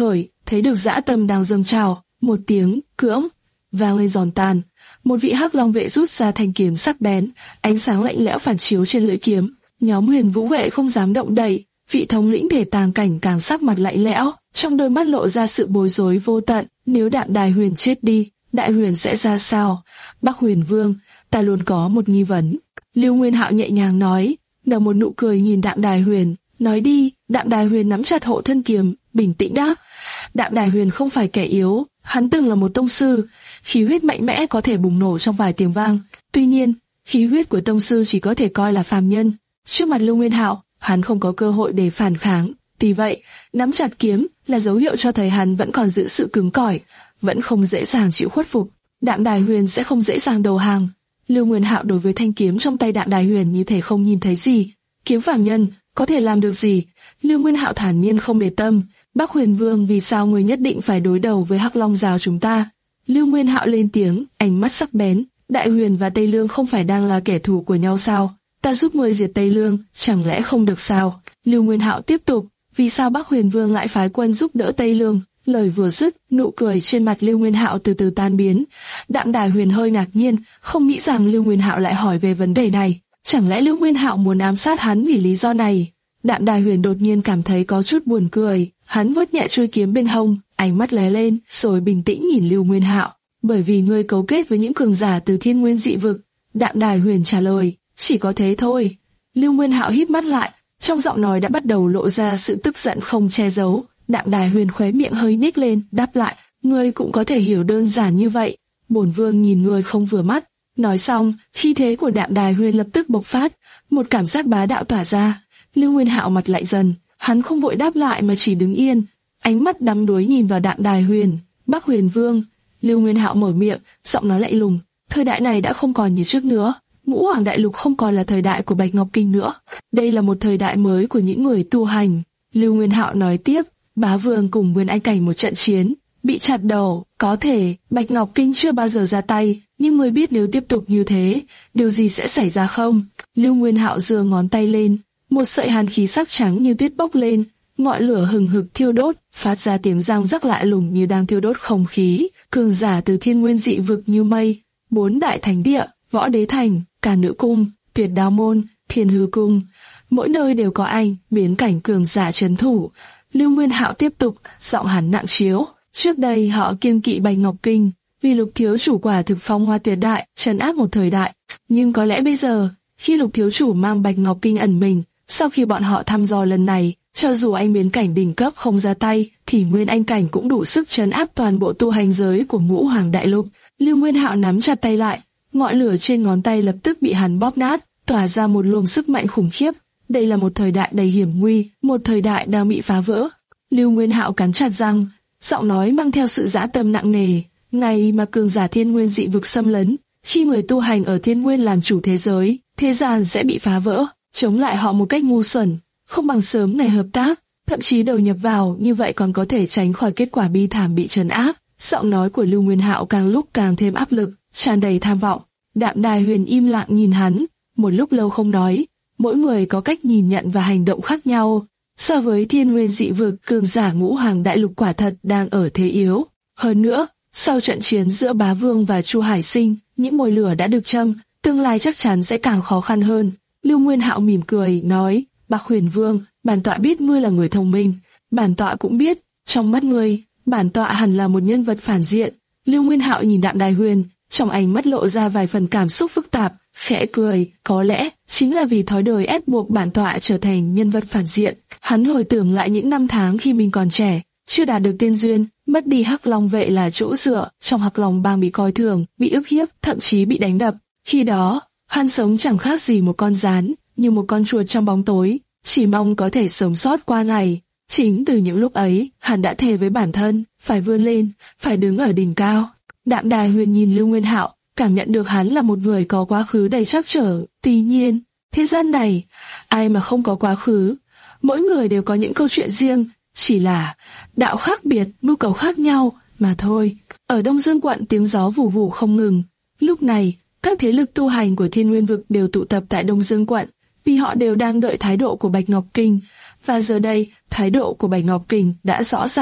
thấy được dã tâm đang dâng trào, một tiếng cưỡng vang lên giòn tan. Một vị hắc long vệ rút ra thanh kiếm sắc bén, ánh sáng lạnh lẽo phản chiếu trên lưỡi kiếm. Nhóm Huyền Vũ vệ không dám động đậy, vị thống lĩnh Thể Tàng Cảnh càng sắc mặt lạnh lẽo, trong đôi mắt lộ ra sự bối rối vô tận. Nếu Đạm Đài Huyền chết đi, Đại Huyền sẽ ra sao? Bắc Huyền Vương, ta luôn có một nghi vấn. Lưu Nguyên Hạo nhẹ nhàng nói, nở một nụ cười nhìn Đạm Đài Huyền, nói đi. Đạm Đài Huyền nắm chặt hộ thân kiếm, bình tĩnh đáp. Đạm Đài Huyền không phải kẻ yếu, hắn từng là một tông sư, khí huyết mạnh mẽ có thể bùng nổ trong vài tiếng vang. Tuy nhiên, khí huyết của tông sư chỉ có thể coi là phàm nhân. Trước mặt Lưu Nguyên Hạo, hắn không có cơ hội để phản kháng. Tuy vậy, nắm chặt kiếm là dấu hiệu cho thấy hắn vẫn còn giữ sự cứng cỏi, vẫn không dễ dàng chịu khuất phục. Đạm Đài Huyền sẽ không dễ dàng đầu hàng. Lưu Nguyên Hạo đối với thanh kiếm trong tay Đạm Đài Huyền như thể không nhìn thấy gì. Kiếm phàm nhân có thể làm được gì? Lưu Nguyên Hạo thản nhiên không để tâm. Bắc Huyền Vương, vì sao người nhất định phải đối đầu với Hắc Long Giáo chúng ta? Lưu Nguyên Hạo lên tiếng, ánh mắt sắc bén. Đại Huyền và Tây Lương không phải đang là kẻ thù của nhau sao? Ta giúp ngươi diệt Tây Lương, chẳng lẽ không được sao? Lưu Nguyên Hạo tiếp tục, vì sao Bắc Huyền Vương lại phái quân giúp đỡ Tây Lương? Lời vừa dứt, nụ cười trên mặt Lưu Nguyên Hạo từ từ tan biến. Đạm Đài Huyền hơi ngạc nhiên, không nghĩ rằng Lưu Nguyên Hạo lại hỏi về vấn đề này. Chẳng lẽ Lưu Nguyên Hạo muốn ám sát hắn vì lý do này? Đạm Đài Huyền đột nhiên cảm thấy có chút buồn cười, hắn vuốt nhẹ chuôi kiếm bên hông, ánh mắt lóe lên, rồi bình tĩnh nhìn Lưu Nguyên Hạo. Bởi vì ngươi cấu kết với những cường giả từ Thiên Nguyên dị vực. Đạm Đài Huyền trả lời, chỉ có thế thôi. Lưu Nguyên Hạo híp mắt lại, trong giọng nói đã bắt đầu lộ ra sự tức giận không che giấu. Đạm Đài Huyền khóe miệng hơi nhếch lên, đáp lại, ngươi cũng có thể hiểu đơn giản như vậy. Bổn vương nhìn ngươi không vừa mắt. Nói xong, khí thế của Đạm Đài Huyền lập tức bộc phát, một cảm giác bá đạo tỏa ra. Lưu Nguyên Hạo mặt lạnh dần, hắn không vội đáp lại mà chỉ đứng yên, ánh mắt đắm đuối nhìn vào Đạm Đài Huyền. Bắc Huyền Vương. Lưu Nguyên Hạo mở miệng, giọng nói lạnh lùng. Thời đại này đã không còn như trước nữa. Ngũ Hoàng Đại Lục không còn là thời đại của Bạch Ngọc Kinh nữa. Đây là một thời đại mới của những người tu hành. Lưu Nguyên Hạo nói tiếp, Bá Vương cùng Nguyên Anh Cảnh một trận chiến, bị chặt đầu. Có thể Bạch Ngọc Kinh chưa bao giờ ra tay, nhưng người biết nếu tiếp tục như thế, điều gì sẽ xảy ra không? Lưu Nguyên Hạo giơ ngón tay lên, một sợi hàn khí sắc trắng như tuyết bốc lên, ngọn lửa hừng hực thiêu đốt, phát ra tiếng răng rắc lạ lùng như đang thiêu đốt không khí. Cường giả từ Thiên Nguyên dị vực như mây, bốn đại thánh địa, Võ Đế Thành, Cả Nữ Cung, Tuyệt Đao Môn, Thiên Hư Cung, mỗi nơi đều có anh biến cảnh cường giả trấn thủ. Lưu Nguyên Hạo tiếp tục, giọng hắn nặng chiếu. Trước đây họ kiêng kỵ Bạch Ngọc Kinh, vì Lục thiếu chủ quả thực phong hoa tuyệt đại, trấn áp một thời đại. Nhưng có lẽ bây giờ, khi Lục thiếu chủ mang Bạch Ngọc Kinh ẩn mình, sau khi bọn họ thăm dò lần này, cho dù anh biến cảnh đỉnh cấp không ra tay, thì Nguyên Anh cảnh cũng đủ sức trấn áp toàn bộ tu hành giới của Ngũ Hoàng Đại Lục. Lưu Nguyên Hạo nắm chặt tay lại, ngọn lửa trên ngón tay lập tức bị hắn bóp nát, tỏa ra một luồng sức mạnh khủng khiếp. Đây là một thời đại đầy hiểm nguy, một thời đại đang bị phá vỡ. Lưu Nguyên Hạo cắn chặt răng, giọng nói mang theo sự dã tâm nặng nề. Ngày mà cường giả Thiên Nguyên dị vực xâm lấn, khi người tu hành ở Thiên Nguyên làm chủ thế giới, thế gian sẽ bị phá vỡ. Chống lại họ một cách ngu xuẩn, không bằng sớm ngày hợp tác, thậm chí đầu nhập vào, như vậy còn có thể tránh khỏi kết quả bi thảm bị trấn áp. Giọng nói của Lưu Nguyên Hạo càng lúc càng thêm áp lực, tràn đầy tham vọng. Đạm Đài Huyền im lặng nhìn hắn, một lúc lâu không nói. Mỗi người có cách nhìn nhận và hành động khác nhau. So với Thiên Nguyên dị vực, cường giả Ngũ Hoàng Đại Lục quả thật đang ở thế yếu. Hơn nữa, sau trận chiến giữa Bá Vương và Chu Hải Sinh, những mồi lửa đã được châm, tương lai chắc chắn sẽ càng khó khăn hơn. Lưu Nguyên Hạo mỉm cười, nói, Bác Huyền Vương, bản tọa biết ngươi là người thông minh. Bản tọa cũng biết, trong mắt ngươi, bản tọa hẳn là một nhân vật phản diện. Lưu Nguyên Hạo nhìn Đạm Đài Huyền, trong ánh mắt lộ ra vài phần cảm xúc phức tạp, khẽ cười, có lẽ chính là vì thói đời ép buộc bản tọa trở thành nhân vật phản diện. Hắn hồi tưởng lại những năm tháng khi mình còn trẻ, chưa đạt được tiên duyên, mất đi Hắc Long vệ là chỗ dựa, trong Hắc Long bang bị coi thường, bị ức hiếp, thậm chí bị đánh đập. Khi đó, hắn sống chẳng khác gì một con gián, như một con chuột trong bóng tối, chỉ mong có thể sống sót qua ngày. Chính từ những lúc ấy, hắn đã thề với bản thân, phải vươn lên, phải đứng ở đỉnh cao. Đạm Đài Huyền nhìn Lưu Nguyên Hạo, cảm nhận được hắn là một người có quá khứ đầy trắc trở. Tuy nhiên, thế gian này, ai mà không có quá khứ? Mỗi người đều có những câu chuyện riêng, chỉ là đạo khác biệt, mưu cầu khác nhau mà thôi. Ở Đông Dương quận tiếng gió vù vù không ngừng. Lúc này, các thế lực tu hành của Thiên Nguyên vực đều tụ tập tại Đông Dương quận, vì họ đều đang đợi thái độ của Bạch Ngọc Kinh. Và giờ đây, thái độ của Bạch Ngọc Kinh đã rõ ràng.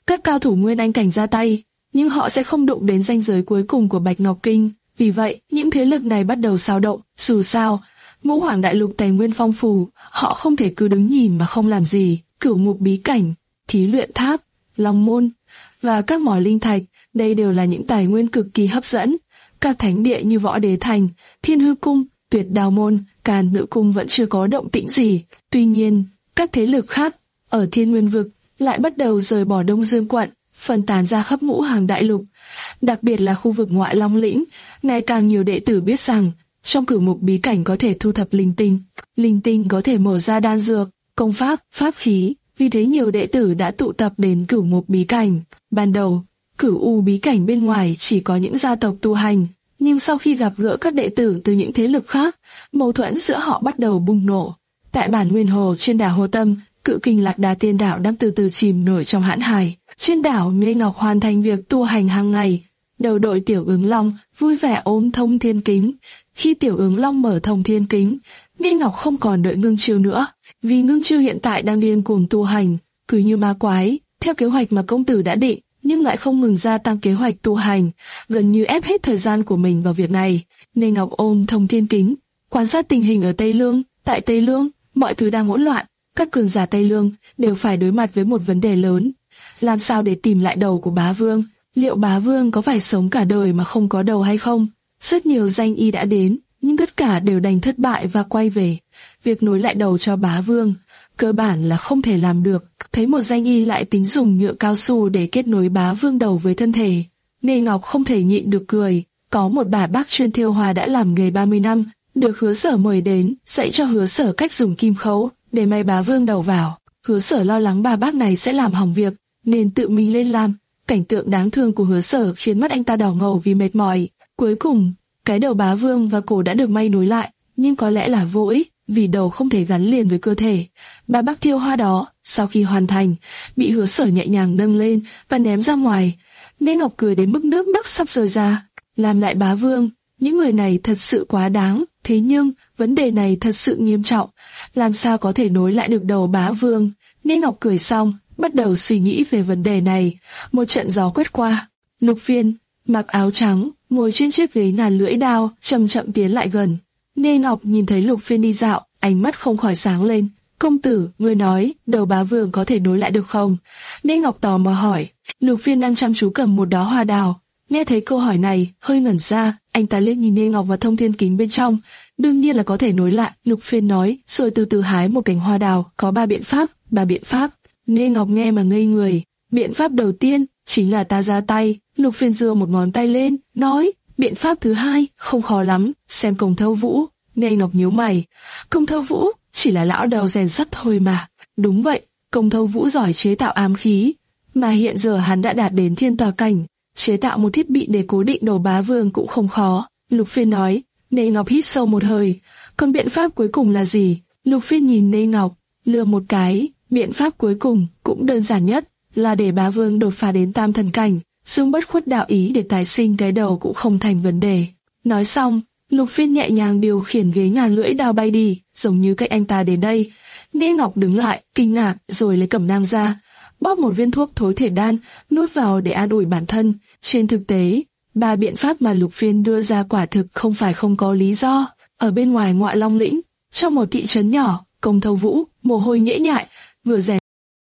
các cao thủ nguyên anh cảnh ra tay, nhưng họ sẽ không đụng đến ranh giới cuối cùng của Bạch Ngọc Kinh. Vì vậy, những thế lực này bắt đầu xao động. Dù sao, Ngũ Hoàng Đại Lục tài nguyên phong phú, họ không thể cứ đứng nhìn mà không làm gì. Cửu Ngục Bí Cảnh, Thí Luyện Tháp, Long Môn và các mỏ linh thạch, đây đều là những tài nguyên cực kỳ hấp dẫn. Các thánh địa như Võ Đế Thành, Thiên Hư Cung, Tuyệt Đao Môn, Càn Nữ Cung vẫn chưa có động tĩnh gì. Tuy nhiên, các thế lực khác ở Thiên Nguyên Vực lại bắt đầu rời bỏ Đông Dương quận, phân tán ra khắp Ngũ Hoàng Đại Lục. Đặc biệt là khu vực ngoại Long Lĩnh, ngày càng nhiều đệ tử biết rằng trong Cửu Ngục Bí Cảnh có thể thu thập linh tinh, linh tinh có thể mở ra đan dược, công pháp, pháp khí. Vì thế nhiều đệ tử đã tụ tập đến Cửu Ngục Bí Cảnh. Ban đầu, Cửu U Bí Cảnh bên ngoài chỉ có những gia tộc tu hành, nhưng sau khi gặp gỡ các đệ tử từ những thế lực khác, mâu thuẫn giữa họ bắt đầu bùng nổ. Tại bản Nguyên Hồ trên đảo Hồ Tâm, Cự Kình Lạc Đà Tiên Đảo đang từ từ chìm nổi trong hãn hải. Trên đảo, Mê Ngọc hoàn thành việc tu hành hàng ngày. Đầu đội Tiểu Ứng Long vui vẻ ôm Thông Thiên Kính. Khi Tiểu Ứng Long mở Thông Thiên Kính, Mê Ngọc không còn đợi Ngưng Chiêu nữa, vì Ngưng Chiêu hiện tại đang điên cuồng tu hành, cứ như ma quái, theo kế hoạch mà công tử đã định, nhưng lại không ngừng gia tăng kế hoạch tu hành, gần như ép hết thời gian của mình vào việc này. Mê Ngọc ôm Thông Thiên Kính, quan sát tình hình ở Tây Lương. Tại Tây Lương, mọi thứ đang hỗn loạn, các cường giả Tây Lương đều phải đối mặt với một vấn đề lớn: làm sao để tìm lại đầu của Bá Vương? Liệu Bá Vương có phải sống cả đời mà không có đầu hay không? Rất nhiều danh y đã đến, nhưng tất cả đều đành thất bại và quay về. Việc nối lại đầu cho Bá Vương cơ bản là không thể làm được. Thấy một danh y lại tính dùng nhựa cao su để kết nối Bá Vương đầu với thân thể, Mê Ngọc không thể nhịn được cười. Có một bà bác chuyên thêu hoa đã làm nghề ba mươi năm, được Hứa Sở mời đến, dạy cho Hứa Sở cách dùng kim khấu để may Bá Vương đầu vào. Hứa Sở lo lắng bà bác này sẽ làm hỏng việc, nên tự mình lên làm. Cảnh tượng đáng thương của Hứa Sở khiến mắt anh ta đỏ ngầu vì mệt mỏi. Cuối cùng, cái đầu Bá Vương và cổ đã được may nối lại, nhưng có lẽ là vô ích, vì đầu không thể gắn liền với cơ thể. Bà bác thiêu hoa đó, sau khi hoàn thành, bị Hứa Sở nhẹ nhàng nâng lên và ném ra ngoài. Mê Ngọc cười đến mức nước mắt sắp rơi ra. Làm lại Bá Vương, những người này thật sự quá đáng. Thế nhưng, vấn đề này thật sự nghiêm trọng. Làm sao có thể nối lại được đầu Bá Vương? Mê Ngọc cười xong, bắt đầu suy nghĩ về vấn đề này. Một trận gió quét qua. Lục Phiên, mặc áo trắng, ngồi trên chiếc ghế ngàn lưỡi đao, chậm chậm tiến lại gần. Mê Ngọc nhìn thấy Lục Phiên đi dạo, ánh mắt không khỏi sáng lên. Công tử, ngươi nói, đầu Bá Vương có thể nối lại được không? Mê Ngọc tò mò hỏi. Lục Phiên đang chăm chú cầm một đóa hoa đào. Nghe thấy câu hỏi này, hơi ngẩn ra, anh ta liếc nhìn Mê Ngọc và Thông Thiên Kính bên trong. Đương nhiên là có thể nối lại, Lục Phiên nói, rồi từ từ hái một cành hoa đào. Có ba biện pháp, ba biện pháp. Mê Ngọc nghe mà ngây người. Biện pháp đầu tiên chính là ta ra tay. Lục Phiên giơ một ngón tay lên, nói. Biện pháp thứ hai không khó lắm, xem Công Thâu Vũ. Mê Ngọc nhíu mày. Công Thâu Vũ chỉ là lão đầu rèn sắt thôi mà. Đúng vậy, Công Thâu Vũ giỏi chế tạo ám khí, mà hiện giờ hắn đã đạt đến thiên tòa cảnh. Chế tạo một thiết bị để cố định đầu Bá Vương cũng không khó. Lục Phiên nói. Mê Ngọc hít sâu một hơi. Còn biện pháp cuối cùng là gì? Lục Phiên nhìn Mê Ngọc, lừa một cái. Biện pháp cuối cùng cũng đơn giản nhất, là để Bá Vương đột phá đến tam thần cảnh, dùng bất khuất đạo ý để tái sinh cái đầu cũng không thành vấn đề. Nói xong, Lục Phiên nhẹ nhàng điều khiển ghế ngàn lưỡi đao bay đi, giống như cách anh ta đến đây. Mê Ngọc đứng lại, kinh ngạc, rồi lấy cẩm nang ra, bóp một viên thuốc thối thể đan, nuốt vào để an ủi bản thân. Trên thực tế, ba biện pháp mà Lục Phiên đưa ra quả thực không phải không có lý do. Ở bên ngoài ngoại Long Lĩnh, trong một thị trấn nhỏ, Công Thâu Vũ, mồ hôi nhễ nhại, vừa rèn.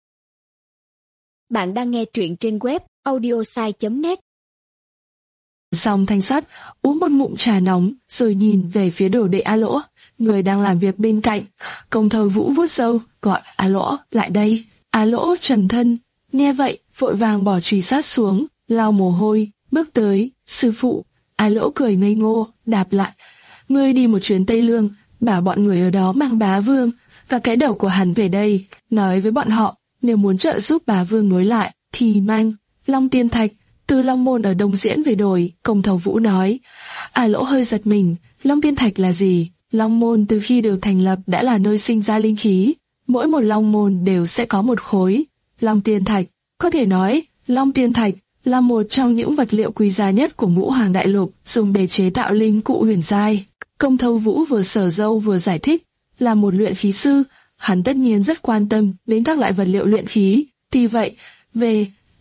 Bạn đang nghe truyện trên web audiosai chấm net. Xong thanh sắt, uống một ngụm trà nóng, rồi nhìn về phía đồ đệ A Lỗ, người đang làm việc bên cạnh. Công Thâu Vũ vuốt râu, gọi A Lỗ lại đây. A Lỗ trần thân, nghe vậy, vội vàng bỏ chùy sát xuống, lau mồ hôi, bước tới. Sư phụ. A Lỗ cười ngây ngô, đáp lại. Ngươi đi một chuyến Tây Lương, bảo bọn người ở đó mang Bá Vương và cái đầu của hắn về đây, nói với bọn họ, nếu muốn trợ giúp Bá Vương nối lại, thì mang Long Tiên Thạch từ Long Môn ở Đông Diễn về đổi. Công Thâu Vũ nói. A Lỗ hơi giật mình. Long Tiên Thạch là gì? Long Môn từ khi được thành lập đã là nơi sinh ra linh khí. Mỗi một Long Môn đều sẽ có một khối Long Tiên Thạch. Có thể nói, Long Tiên Thạch là một trong những vật liệu quý giá nhất của Ngũ Hoàng Đại Lục, dùng để chế tạo linh cụ huyền giai. Công Thâu Vũ vừa sờ râu vừa giải thích. Là một luyện khí sư, hắn tất nhiên rất quan tâm đến các loại vật liệu luyện khí. Tuy vậy, về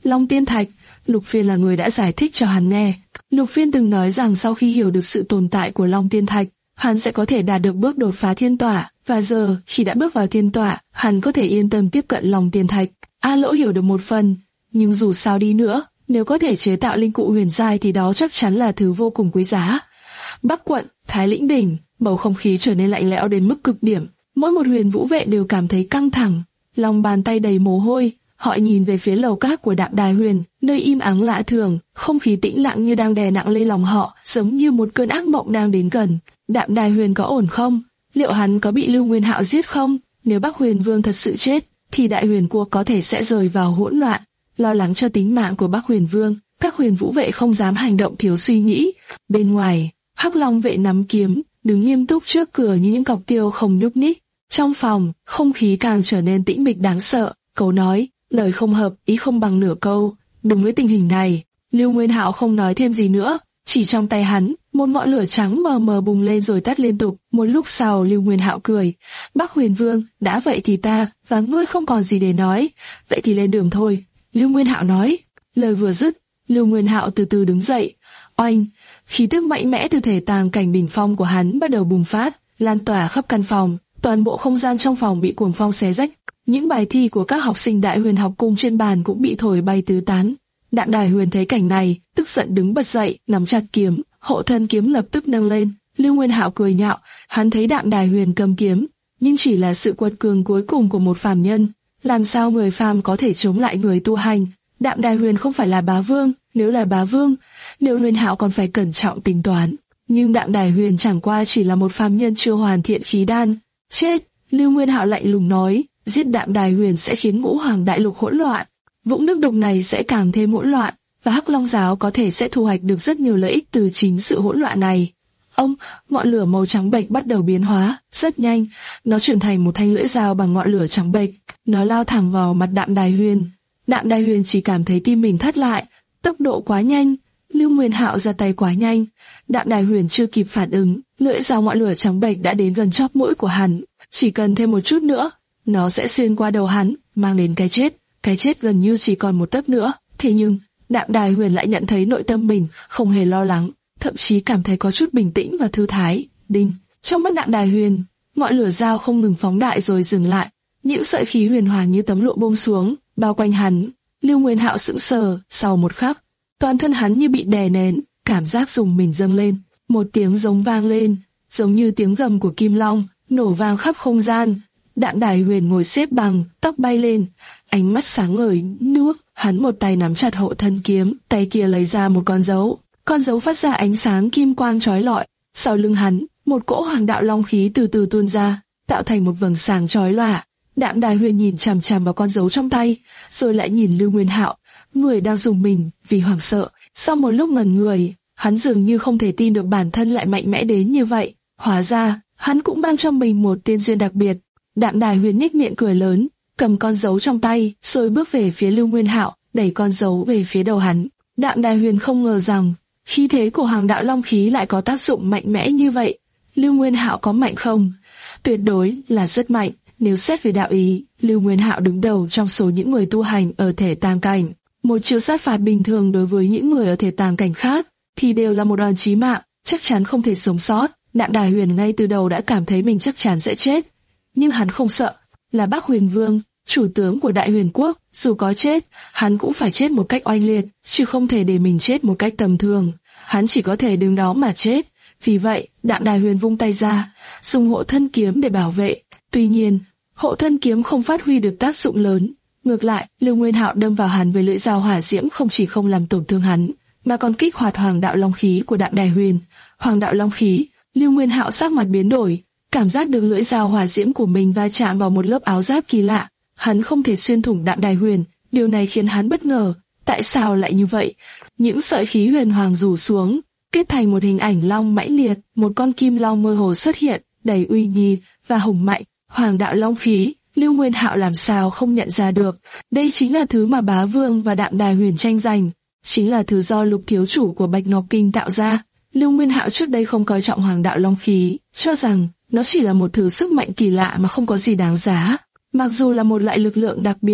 Long Tiên Thạch. Lục Phiên là người đã giải thích cho hắn nghe. Lục Phiên từng nói rằng sau khi hiểu được sự tồn tại của Long Tiên Thạch, hắn sẽ có thể đạt được bước đột phá thiên tỏa, và giờ, khi đã bước vào thiên tỏa, hắn có thể yên tâm tiếp cận Long Tiên Thạch. A Lỗ hiểu được một phần, nhưng dù sao đi nữa, nếu có thể chế tạo linh cụ huyền giai thì đó chắc chắn là thứ vô cùng quý giá. Bắc quận, Thái Lĩnh đỉnh, bầu không khí trở nên lạnh lẽo đến mức cực điểm. Mỗi một huyền vũ vệ đều cảm thấy căng thẳng, lòng bàn tay đầy mồ hôi. Họ nhìn về phía lầu các của Đạm Đài Huyền, nơi im ắng lạ thường, không khí tĩnh lặng như đang đè nặng lên lòng họ, giống như một cơn ác mộng đang đến gần. Đạm Đài Huyền có ổn không? Liệu hắn có bị Lưu Nguyên Hạo giết không? Nếu Bắc Huyền Vương thật sự chết, thì Đại Huyền Quốc có thể sẽ rơi vào hỗn loạn. Lo lắng cho tính mạng của Bắc Huyền Vương, các huyền vũ vệ không dám hành động thiếu suy nghĩ. Bên ngoài, Hắc Long vệ nắm kiếm, đứng nghiêm túc trước cửa như những cọc tiêu không nhúc nhích. Trong phòng, không khí càng trở nên tĩnh mịch đáng sợ. Cậu nói, lời không hợp, ý không bằng nửa câu. Đúng với tình hình này, Lưu Nguyên Hạo không nói thêm gì nữa. Chỉ trong tay hắn, một ngọn lửa trắng mờ mờ bùng lên rồi tắt liên tục. Một lúc sau, Lưu Nguyên Hạo cười. Bắc Huyền Vương, đã vậy thì ta và ngươi không còn gì để nói. Vậy thì lên đường thôi. Lưu Nguyên Hạo nói. Lời vừa dứt, Lưu Nguyên Hạo từ từ đứng dậy. Oanh, khí tức mạnh mẽ từ thể tàng cảnh đỉnh phong của hắn bắt đầu bùng phát, lan tỏa khắp căn phòng. Toàn bộ không gian trong phòng bị cuồng phong xé rách. Những bài thi của các học sinh Đại Huyền học cung trên bàn cũng bị thổi bay tứ tán. Đạm Đài Huyền thấy cảnh này, tức giận đứng bật dậy, nắm chặt kiếm, hộ thân kiếm lập tức nâng lên. Lưu Nguyên Hạo cười nhạo, hắn thấy Đạm Đài Huyền cầm kiếm, nhưng chỉ là sự quật cường cuối cùng của một phàm nhân. Làm sao người phàm có thể chống lại người tu hành? Đạm Đài Huyền không phải là bá vương, nếu là bá vương, Lưu Nguyên Hạo còn phải cẩn trọng tính toán. Nhưng Đạm Đài Huyền chẳng qua chỉ là một phàm nhân chưa hoàn thiện khí đan. Chết! Lưu Nguyên Hạo lạnh lùng nói, giết Đạm Đài Huyền sẽ khiến Ngũ Hoàng Đại Lục hỗn loạn. Vũng nước đục này sẽ càng thêm hỗn loạn, và Hắc Long giáo có thể sẽ thu hoạch được rất nhiều lợi ích từ chính sự hỗn loạn này. Ông, ngọn lửa màu trắng bệch bắt đầu biến hóa, rất nhanh, nó chuyển thành một thanh lưỡi dao bằng ngọn lửa trắng bệch, nó lao thẳng vào mặt Đạm Đài Huyền. Đạm Đài Huyền chỉ cảm thấy tim mình thắt lại, tốc độ quá nhanh, Lưu Nguyên Hạo ra tay quá nhanh, Đạm Đài Huyền chưa kịp phản ứng, lưỡi dao ngọn lửa trắng bệch đã đến gần chóp mũi của hắn, chỉ cần thêm một chút nữa, nó sẽ xuyên qua đầu hắn, mang đến cái chết. Cái chết gần như chỉ còn một tấc nữa. Thế nhưng, Đạm Đài Huyền lại nhận thấy nội tâm mình không hề lo lắng, thậm chí cảm thấy có chút bình tĩnh và thư thái. Đinh, trong mắt Đạm Đài Huyền, ngọn lửa dao không ngừng phóng đại rồi dừng lại. Những sợi khí huyền hoàng như tấm lụa buông xuống, bao quanh hắn. Lưu Nguyên Hạo sững sờ, sau một khắc, toàn thân hắn như bị đè nén, cảm giác rùng mình dâng lên. Một tiếng giống vang lên, giống như tiếng gầm của kim long, nổ vang khắp không gian. Đạm Đài Huyền ngồi xếp bằng, tóc bay lên, ánh mắt sáng ngời nước. Hắn một tay nắm chặt hộ thân kiếm, tay kia lấy ra một con dấu. Con dấu phát ra ánh sáng kim quang chói lọi. Sau lưng hắn, một cỗ hoàng đạo long khí từ từ tuôn ra, tạo thành một vầng sáng chói lòa. Đạm Đài Huyền nhìn chằm chằm vào con dấu trong tay, rồi lại nhìn Lưu Nguyên Hạo, người đang rùng mình vì hoảng sợ. Sau một lúc ngẩn người, hắn dường như không thể tin được bản thân lại mạnh mẽ đến như vậy. Hóa ra, hắn cũng mang trong mình một tiên duyên đặc biệt. Đạm Đài Huyền nhếch miệng cười lớn, cầm con dấu trong tay, rồi bước về phía Lưu Nguyên Hạo, đẩy con dấu về phía đầu hắn. Đạm Đài Huyền không ngờ rằng khí thế của Hoàng đạo long khí lại có tác dụng mạnh mẽ như vậy. Lưu Nguyên Hạo có mạnh không? Tuyệt đối là rất mạnh. Nếu xét về đạo ý, Lưu Nguyên Hạo đứng đầu trong số những người tu hành ở thể tàng cảnh. Một chiêu sát phạt bình thường đối với những người ở thể tàng cảnh khác thì đều là một đòn chí mạng, chắc chắn không thể sống sót. Đạm Đài Huyền ngay từ đầu đã cảm thấy mình chắc chắn sẽ chết, nhưng hắn không sợ. Là Bắc Huyền Vương, chủ tướng của Đại Huyền Quốc, dù có chết, hắn cũng phải chết một cách oanh liệt, chứ không thể để mình chết một cách tầm thường. Hắn chỉ có thể đứng đó mà chết. Vì vậy, Đạm Đài Huyền vung tay ra, dùng hộ thân kiếm để bảo vệ. Tuy nhiên, hộ thân kiếm không phát huy được tác dụng lớn. Ngược lại, Lưu Nguyên Hạo đâm vào hắn với lưỡi dao hỏa diễm không chỉ không làm tổn thương hắn, mà còn kích hoạt Hoàng đạo long khí của Đạm Đài Huyền. Hoàng đạo long khí, Lưu Nguyên Hạo sắc mặt biến đổi, cảm giác được lưỡi dao hỏa diễm của mình va chạm vào một lớp áo giáp kỳ lạ. Hắn không thể xuyên thủng Đạm Đài Huyền, điều này khiến hắn bất ngờ. Tại sao lại như vậy? Những sợi khí huyền hoàng rủ xuống, kết thành một hình ảnh long mãnh liệt, một con kim long mơ hồ xuất hiện, đầy uy nghi và hùng mạnh. Hoàng đạo long khí, Lưu Nguyên Hạo làm sao không nhận ra được? Đây chính là thứ mà Bá Vương và Đạm Đài Huyền tranh giành, chính là thứ do Lục thiếu chủ của Bạch Ngọc Kinh tạo ra. Lưu Nguyên Hạo trước đây không coi trọng Hoàng đạo long khí, cho rằng nó chỉ là một thứ sức mạnh kỳ lạ mà không có gì đáng giá. Mặc dù là một loại lực lượng đặc biệt,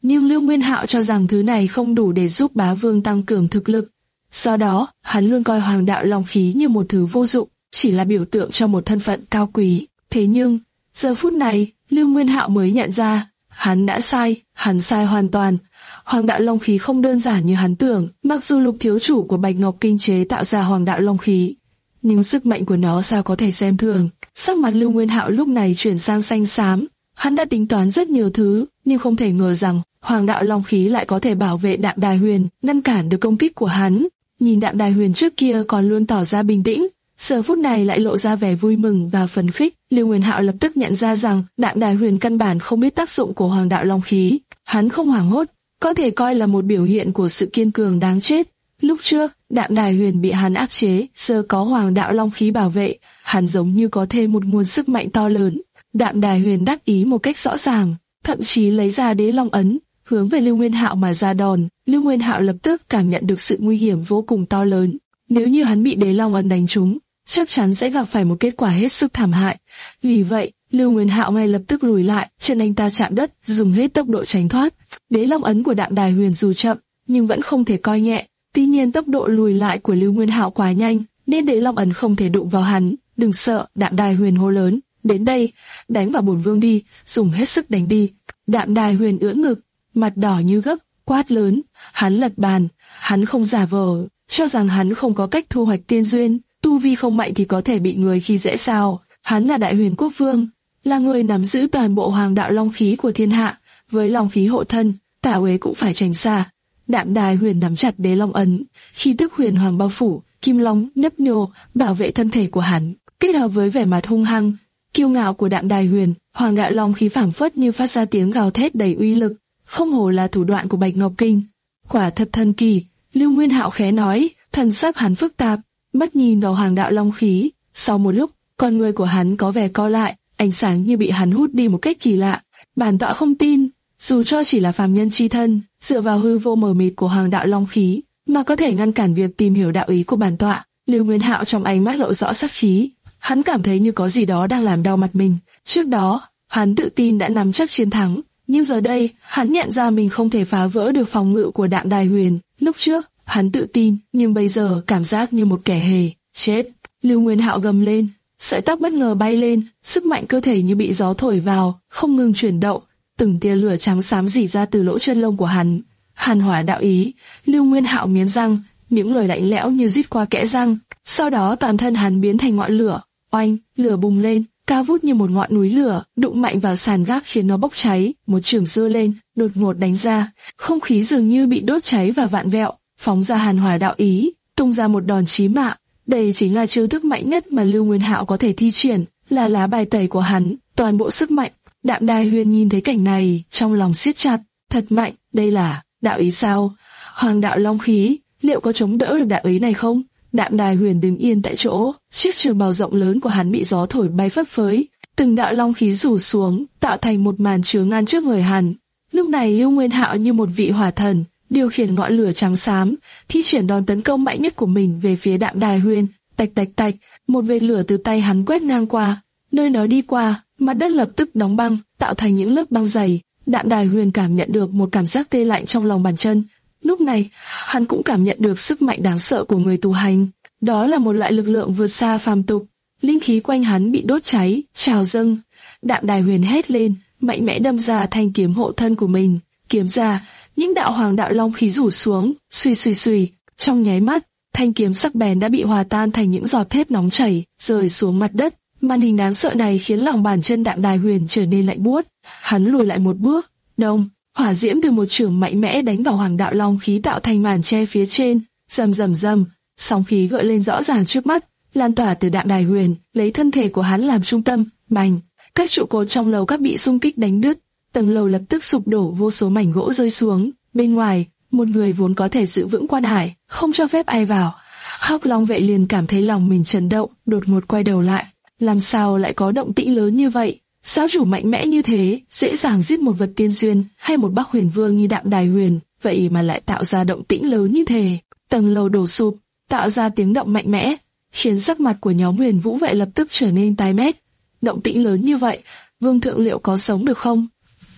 nhưng Lưu Nguyên Hạo cho rằng thứ này không đủ để giúp bá vương tăng cường thực lực. Do đó, hắn luôn coi Hoàng đạo long khí như một thứ vô dụng, chỉ là biểu tượng cho một thân phận cao quý. Thế nhưng, giờ phút này, Lưu Nguyên Hạo mới nhận ra, hắn đã sai, hắn sai hoàn toàn. Hoàng đạo long khí không đơn giản như hắn tưởng, mặc dù Lục thiếu chủ của Bạch Ngọc Kinh chế tạo ra Hoàng đạo long khí, nhưng sức mạnh của nó sao có thể xem thường. Sắc mặt Lưu Nguyên Hạo lúc này chuyển sang xanh xám. Hắn đã tính toán rất nhiều thứ, nhưng không thể ngờ rằng Hoàng đạo long khí lại có thể bảo vệ Đạm Đài Huyền, ngăn cản được công kích của hắn. Nhìn Đạm Đài Huyền trước kia còn luôn tỏ ra bình tĩnh, giờ phút này lại lộ ra vẻ vui mừng và phấn khích. Lưu Nguyên Hạo lập tức nhận ra rằng Đạm Đài Huyền căn bản không biết tác dụng của Hoàng đạo long khí. Hắn không hoảng hốt, có thể coi là một biểu hiện của sự kiên cường đáng chết. Lúc trước, Đạm Đài Huyền bị hắn áp chế, giờ có Hoàng đạo long khí bảo vệ, hắn giống như có thêm một nguồn sức mạnh to lớn. Đạm Đài Huyền đắc ý một cách rõ ràng, thậm chí lấy ra đế long ấn, hướng về Lưu Nguyên Hạo mà ra đòn. Lưu Nguyên Hạo lập tức cảm nhận được sự nguy hiểm vô cùng to lớn. Nếu như hắn bị đế long ấn đánh trúng, chắc chắn sẽ gặp phải một kết quả hết sức thảm hại. Vì vậy, Lưu Nguyên Hạo ngay lập tức lùi lại, chân anh ta chạm đất, dùng hết tốc độ tránh thoát. Đế long ấn của Đạm Đài Huyền dù chậm, nhưng vẫn không thể coi nhẹ. Tuy nhiên tốc độ lùi lại của Lưu Nguyên Hạo quá nhanh, nên đế long ấn không thể đụng vào hắn. Đừng sợ, Đạm Đài Huyền hô lớn. Đến đây, đánh vào bổn vương đi, dùng hết sức đánh đi. Đạm Đài Huyền ưỡn ngực, mặt đỏ như gấp, quát lớn. Hắn lật bàn, hắn không giả vờ, cho rằng hắn không có cách thu hoạch tiên duyên, tu vi không mạnh thì có thể bị người khi dễ sao. Hắn là Đại Huyền Quốc Vương, là người nắm giữ toàn bộ Hoàng đạo long khí của thiên hạ, với long khí hộ thân, Tả Uế cũng phải tránh xa. Đạm Đài Huyền nắm chặt đế long ấn, khí tức huyền hoàng bao phủ, kim long nhấp nhô bảo vệ thân thể của hắn, kết hợp với vẻ mặt hung hăng, kiêu ngạo của Đạm Đài Huyền, Hoàng đạo long khí phảng phất như phát ra tiếng gào thét đầy uy lực, không hổ là thủ đoạn của Bạch Ngọc Kinh, quả thật thần kỳ. Lưu Nguyên Hạo khẽ nói, thần sắc hắn phức tạp, mắt nhìn vào Hoàng đạo long khí. Sau một lúc, con người của hắn có vẻ co lại, ánh sáng như bị hắn hút đi một cách kỳ lạ. Bản tọa không tin, dù cho chỉ là phàm nhân chi thân, dựa vào hư vô mờ mịt của Hoàng đạo long khí mà có thể ngăn cản việc tìm hiểu đạo ý của bản tọa. Lưu Nguyên Hạo trong ánh mắt lộ rõ sát khí, hắn cảm thấy như có gì đó đang làm đau mặt mình. Trước đó, hắn tự tin đã nắm chắc chiến thắng, nhưng giờ đây, hắn nhận ra mình không thể phá vỡ được phòng ngự của Đạm Đài Huyền. Lúc trước, hắn tự tin, nhưng bây giờ cảm giác như một kẻ hề. Chết! Lưu Nguyên Hạo gầm lên, sợi tóc bất ngờ bay lên, sức mạnh cơ thể như bị gió thổi vào, không ngừng chuyển động. Từng tia lửa trắng xám rỉ ra từ lỗ chân lông của hắn. Hàn hỏa đạo ý. Lưu Nguyên Hạo nghiến răng, những lời lạnh lẽo như rít qua kẽ răng. Sau đó toàn thân hắn biến thành ngọn lửa. Oanh! Lửa bùng lên, cao vút như một ngọn núi lửa, đụng mạnh vào sàn gác khiến nó bốc cháy. Một chưởng giơ lên, đột ngột đánh ra, không khí dường như bị đốt cháy và vạn vẹo, phóng ra hàn hỏa đạo ý, tung ra một đòn chí mạng. Đây chính là chiêu thức mạnh nhất mà Lưu Nguyên Hạo có thể thi triển, là lá bài tẩy của hắn, toàn bộ sức mạnh. Đạm Đài Huyền nhìn thấy cảnh này, trong lòng siết chặt, thật mạnh, đây là đạo ý sao? Hoàng đạo long khí, liệu có chống đỡ được đạo ý này không? Đạm Đài Huyền đứng yên tại chỗ, chiếc trường bào rộng lớn của hắn bị gió thổi bay phất phới, từng đạo long khí rủ xuống, tạo thành một màn chứa ngăn trước người hắn. Lúc này Lưu Nguyên Hạo như một vị hỏa thần, điều khiển ngọn lửa trắng xám, thi triển đòn tấn công mạnh nhất của mình về phía Đạm Đài Huyền. Tạch tạch tạch, một vệt lửa từ tay hắn quét ngang qua, nơi nó đi qua, mặt đất lập tức đóng băng, tạo thành những lớp băng dày. Đạm Đài Huyền cảm nhận được một cảm giác tê lạnh trong lòng bàn chân. Lúc này, hắn cũng cảm nhận được sức mạnh đáng sợ của người tu hành. Đó là một loại lực lượng vượt xa phàm tục. Linh khí quanh hắn bị đốt cháy, trào dâng. Đạm Đài Huyền hét lên, mạnh mẽ đâm ra thanh kiếm hộ thân của mình. Kiếm ra, những đạo hoàng đạo long khí rủ xuống, suy suy suy. Trong nháy mắt, thanh kiếm sắc bén đã bị hòa tan thành những giọt thép nóng chảy, rơi xuống mặt đất. Màn hình đáng sợ này khiến lòng bàn chân Đạm Đài Huyền trở nên lạnh buốt. Hắn lùi lại một bước, đông, hỏa diễm từ một chưởng mạnh mẽ đánh vào hoàng đạo long khí tạo thành màn che phía trên, rầm rầm rầm, sóng khí gợi lên rõ ràng trước mắt, lan tỏa từ Đạm Đài Huyền, lấy thân thể của hắn làm trung tâm, bành, các trụ cột trong lầu các bị xung kích đánh đứt, tầng lầu lập tức sụp đổ, vô số mảnh gỗ rơi xuống. Bên ngoài, một người vốn có thể giữ vững quan hải, không cho phép ai vào. Hắc Long vệ liền cảm thấy lòng mình chấn động, đột ngột quay đầu lại. Làm sao lại có động tĩnh lớn như vậy? Giáo chủ mạnh mẽ như thế, dễ dàng giết một vật tiên duyên hay một Bắc Huyền Vương như Đạm Đài Huyền, vậy mà lại tạo ra động tĩnh lớn như thế. Tầng lầu đổ sụp, tạo ra tiếng động mạnh mẽ, khiến sắc mặt của nhóm Huyền Vũ vệ lập tức trở nên tái mét. Động tĩnh lớn như vậy, Vương thượng liệu có sống được không?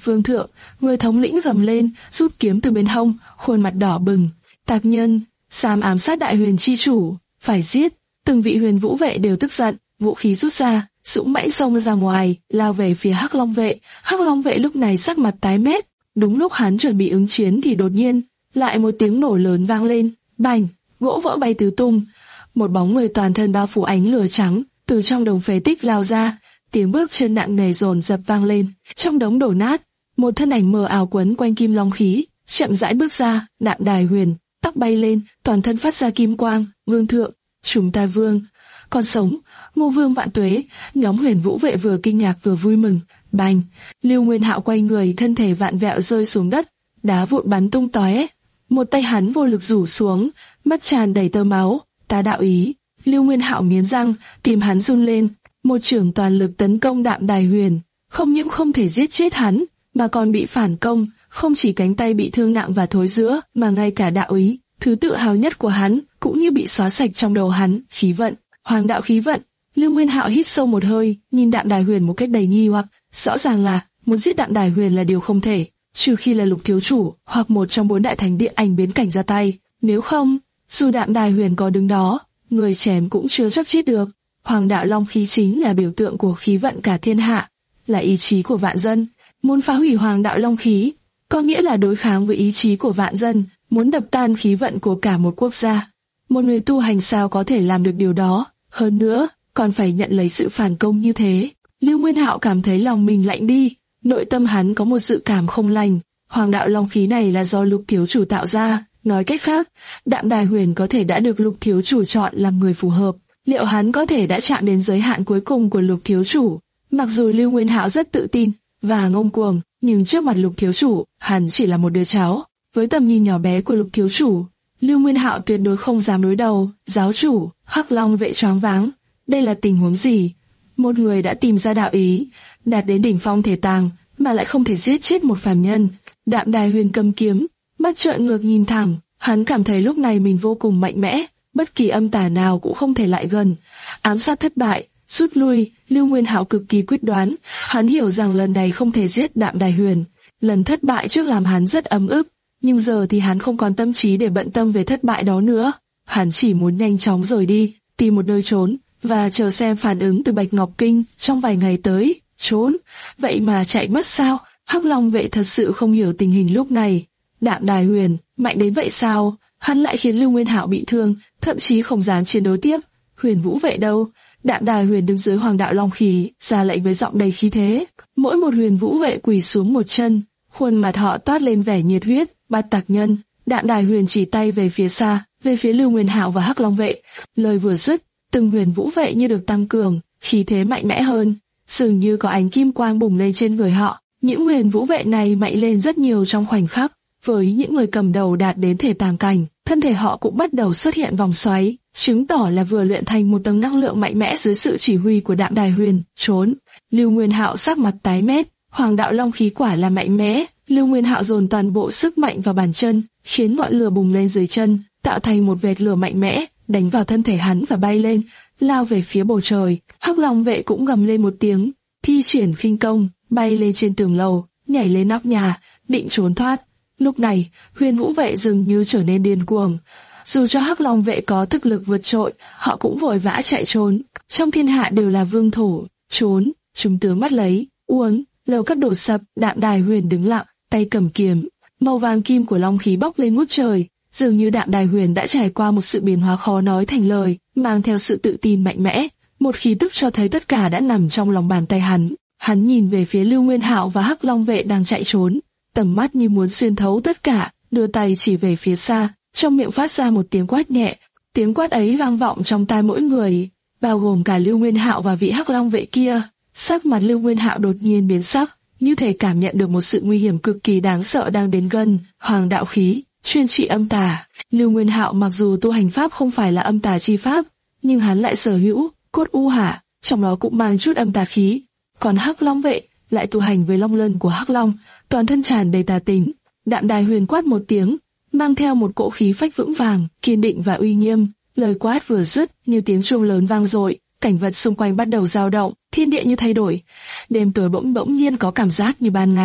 Vương thượng, người thống lĩnh gầm lên, rút kiếm từ bên hông, khuôn mặt đỏ bừng. Tạc nhân, dám ám sát đại huyền chi chủ, phải giết. Từng vị huyền vũ vệ đều tức giận, vũ khí rút ra, dũng mãnh xông ra ngoài, lao về phía Hắc Long vệ. Hắc Long vệ lúc này sắc mặt tái mét. Đúng lúc hắn chuẩn bị ứng chiến thì đột nhiên lại một tiếng nổ lớn vang lên, bành, gỗ vỡ bay tứ tung. Một bóng người toàn thân bao phủ ánh lửa trắng từ trong đống phế tích lao ra, tiếng bước chân nặng nề dồn dập vang lên. Trong đống đổ nát, một thân ảnh mờ ảo quấn quanh kim long khí, chậm rãi bước ra. Đạm Đài Huyền, tóc bay lên, toàn thân phát ra kim quang. Vương thượng, chúng ta vương còn sống, Ngô vương vạn tuế. Nhóm huyền vũ vệ vừa kinh ngạc vừa vui mừng. Bành, Lưu Nguyên Hạo quay người, thân thể vạn vẹo rơi xuống đất, đá vụn bắn tung tóe. Một tay hắn vô lực rủ xuống, mắt tràn đầy tơ máu. Ta đạo ý. Lưu Nguyên Hạo nghiến răng, tim hắn run lên. Một chưởng toàn lực tấn công Đạm Đài Huyền, không những không thể giết chết hắn, mà còn bị phản công. Không chỉ cánh tay bị thương nặng và thối rữa, mà ngay cả đạo ý, thứ tự hào nhất của hắn, cũng như bị xóa sạch trong đầu hắn. Khí vận, hoàng đạo khí vận. Lưu Nguyên Hạo hít sâu một hơi, nhìn Đạm Đài Huyền một cách đầy nghi hoặc. Rõ ràng là muốn giết Đạm Đài Huyền là điều không thể, trừ khi là Lục thiếu chủ hoặc một trong bốn đại thánh địa ảnh biến cảnh ra tay. Nếu không, dù Đạm Đài Huyền có đứng đó, người chém cũng chưa chắc chết được. Hoàng đạo long khí chính là biểu tượng của khí vận cả thiên hạ, là ý chí của vạn dân. Muốn phá hủy hoàng đạo long khí, có nghĩa là đối kháng với ý chí của vạn dân, muốn đập tan khí vận của cả một quốc gia. Một người tu hành sao có thể làm được điều đó? Hơn nữa, còn phải nhận lấy sự phản công như thế. Lưu Nguyên Hạo cảm thấy lòng mình lạnh đi, nội tâm hắn có một dự cảm không lành. Hoàng đạo long khí này là do Lục thiếu chủ tạo ra, nói cách khác, Đạm Đài Huyền có thể đã được Lục thiếu chủ chọn làm người phù hợp. Liệu hắn có thể đã chạm đến giới hạn cuối cùng của Lục thiếu chủ? Mặc dù Lưu Nguyên Hạo rất tự tin và ngông cuồng, nhưng trước mặt Lục thiếu chủ, hắn chỉ là một đứa cháu. Với tầm nhìn nhỏ bé của Lục thiếu chủ, Lưu Nguyên Hạo tuyệt đối không dám đối đầu. Giáo chủ, Hắc Long vệ choáng váng. Đây là tình huống gì? Một người đã tìm ra đạo ý, đạt đến đỉnh phong thể tàng, mà lại không thể giết chết một phàm nhân. Đạm Đài Huyền cầm kiếm, mắt trợn ngược nhìn thẳng. Hắn cảm thấy lúc này mình vô cùng mạnh mẽ, bất kỳ âm tà nào cũng không thể lại gần. Ám sát thất bại, rút lui. Lưu Nguyên Hạo cực kỳ quyết đoán. Hắn hiểu rằng lần này không thể giết Đạm Đài Huyền. Lần thất bại trước làm hắn rất ấm ức, nhưng giờ thì hắn không còn tâm trí để bận tâm về thất bại đó nữa. Hắn chỉ muốn nhanh chóng rời đi, tìm một nơi trốn và chờ xem phản ứng từ Bạch Ngọc Kinh trong vài ngày tới. Trốn? Vậy mà chạy mất sao? Hắc Long vệ thật sự không hiểu tình hình lúc này. Đạm Đài Huyền mạnh đến vậy sao? Hắn lại khiến Lưu Nguyên Hạo bị thương, thậm chí không dám chiến đấu tiếp. Huyền Vũ vệ đâu? Đạm Đài Huyền đứng dưới hoàng đạo long khí, ra lệnh với giọng đầy khí thế. Mỗi một huyền vũ vệ quỳ xuống một chân, khuôn mặt họ toát lên vẻ nhiệt huyết. Bát tạc nhân. Đạm Đài Huyền chỉ tay về phía xa, về phía Lưu Nguyên Hạo và Hắc Long vệ. Lời vừa dứt, từng huyền vũ vệ như được tăng cường, khí thế mạnh mẽ hơn, dường như có ánh kim quang bùng lên trên người họ. Những huyền vũ vệ này mạnh lên rất nhiều trong khoảnh khắc. Với những người cầm đầu đạt đến thể tàng cảnh, thân thể họ cũng bắt đầu xuất hiện vòng xoáy, chứng tỏ là vừa luyện thành một tầng năng lượng mạnh mẽ dưới sự chỉ huy của Đạm Đài Huyền. Trốn! Lưu Nguyên Hạo sắc mặt tái mét. Hoàng đạo long khí quả là mạnh mẽ. Lưu Nguyên Hạo dồn toàn bộ sức mạnh vào bàn chân, khiến ngọn lửa bùng lên dưới chân, tạo thành một vệt lửa mạnh mẽ, đánh vào thân thể hắn và bay lên, lao về phía bầu trời. Hắc Long vệ cũng gầm lên một tiếng, thi triển khinh công, bay lên trên tường lầu, nhảy lên nóc nhà, định trốn thoát. Lúc này, huyền vũ vệ dường như trở nên điên cuồng. Dù cho Hắc Long vệ có thực lực vượt trội, họ cũng vội vã chạy trốn. Trong thiên hạ đều là vương thổ, trốn. Chúng tướng mắt lấy, uống, lầu các đổ sập. Đạm Đài Huyền đứng lặng, tay cầm kiếm, màu vàng kim của long khí bốc lên ngút trời. Dường như Đạm Đài Huyền đã trải qua một sự biến hóa khó nói thành lời, mang theo sự tự tin mạnh mẽ, một khí tức cho thấy tất cả đã nằm trong lòng bàn tay hắn. Hắn nhìn về phía Lưu Nguyên Hạo và Hắc Long vệ đang chạy trốn, tầm mắt như muốn xuyên thấu tất cả, đưa tay chỉ về phía xa, trong miệng phát ra một tiếng quát nhẹ. Tiếng quát ấy vang vọng trong tai mỗi người, bao gồm cả Lưu Nguyên Hạo và vị Hắc Long vệ kia. Sắc mặt Lưu Nguyên Hạo đột nhiên biến sắc, như thể cảm nhận được một sự nguy hiểm cực kỳ đáng sợ đang đến gần. Hoàng đạo khí, chuyên trị âm tà. Lưu Nguyên Hạo mặc dù tu hành pháp không phải là âm tà chi pháp, nhưng hắn lại sở hữu cốt u hỏa, trong đó cũng mang chút âm tà khí. Còn Hắc Long vệ lại tu hành với long lân của Hắc Long, toàn thân tràn đầy tà tính. Đạm Đài Huyền quát một tiếng, mang theo một cỗ khí phách vững vàng, kiên định và uy nghiêm. Lời quát vừa dứt, như tiếng chuông lớn vang dội, cảnh vật xung quanh bắt đầu dao động, thiên địa như thay đổi. Đêm tối bỗng bỗng nhiên có cảm giác như ban ngày.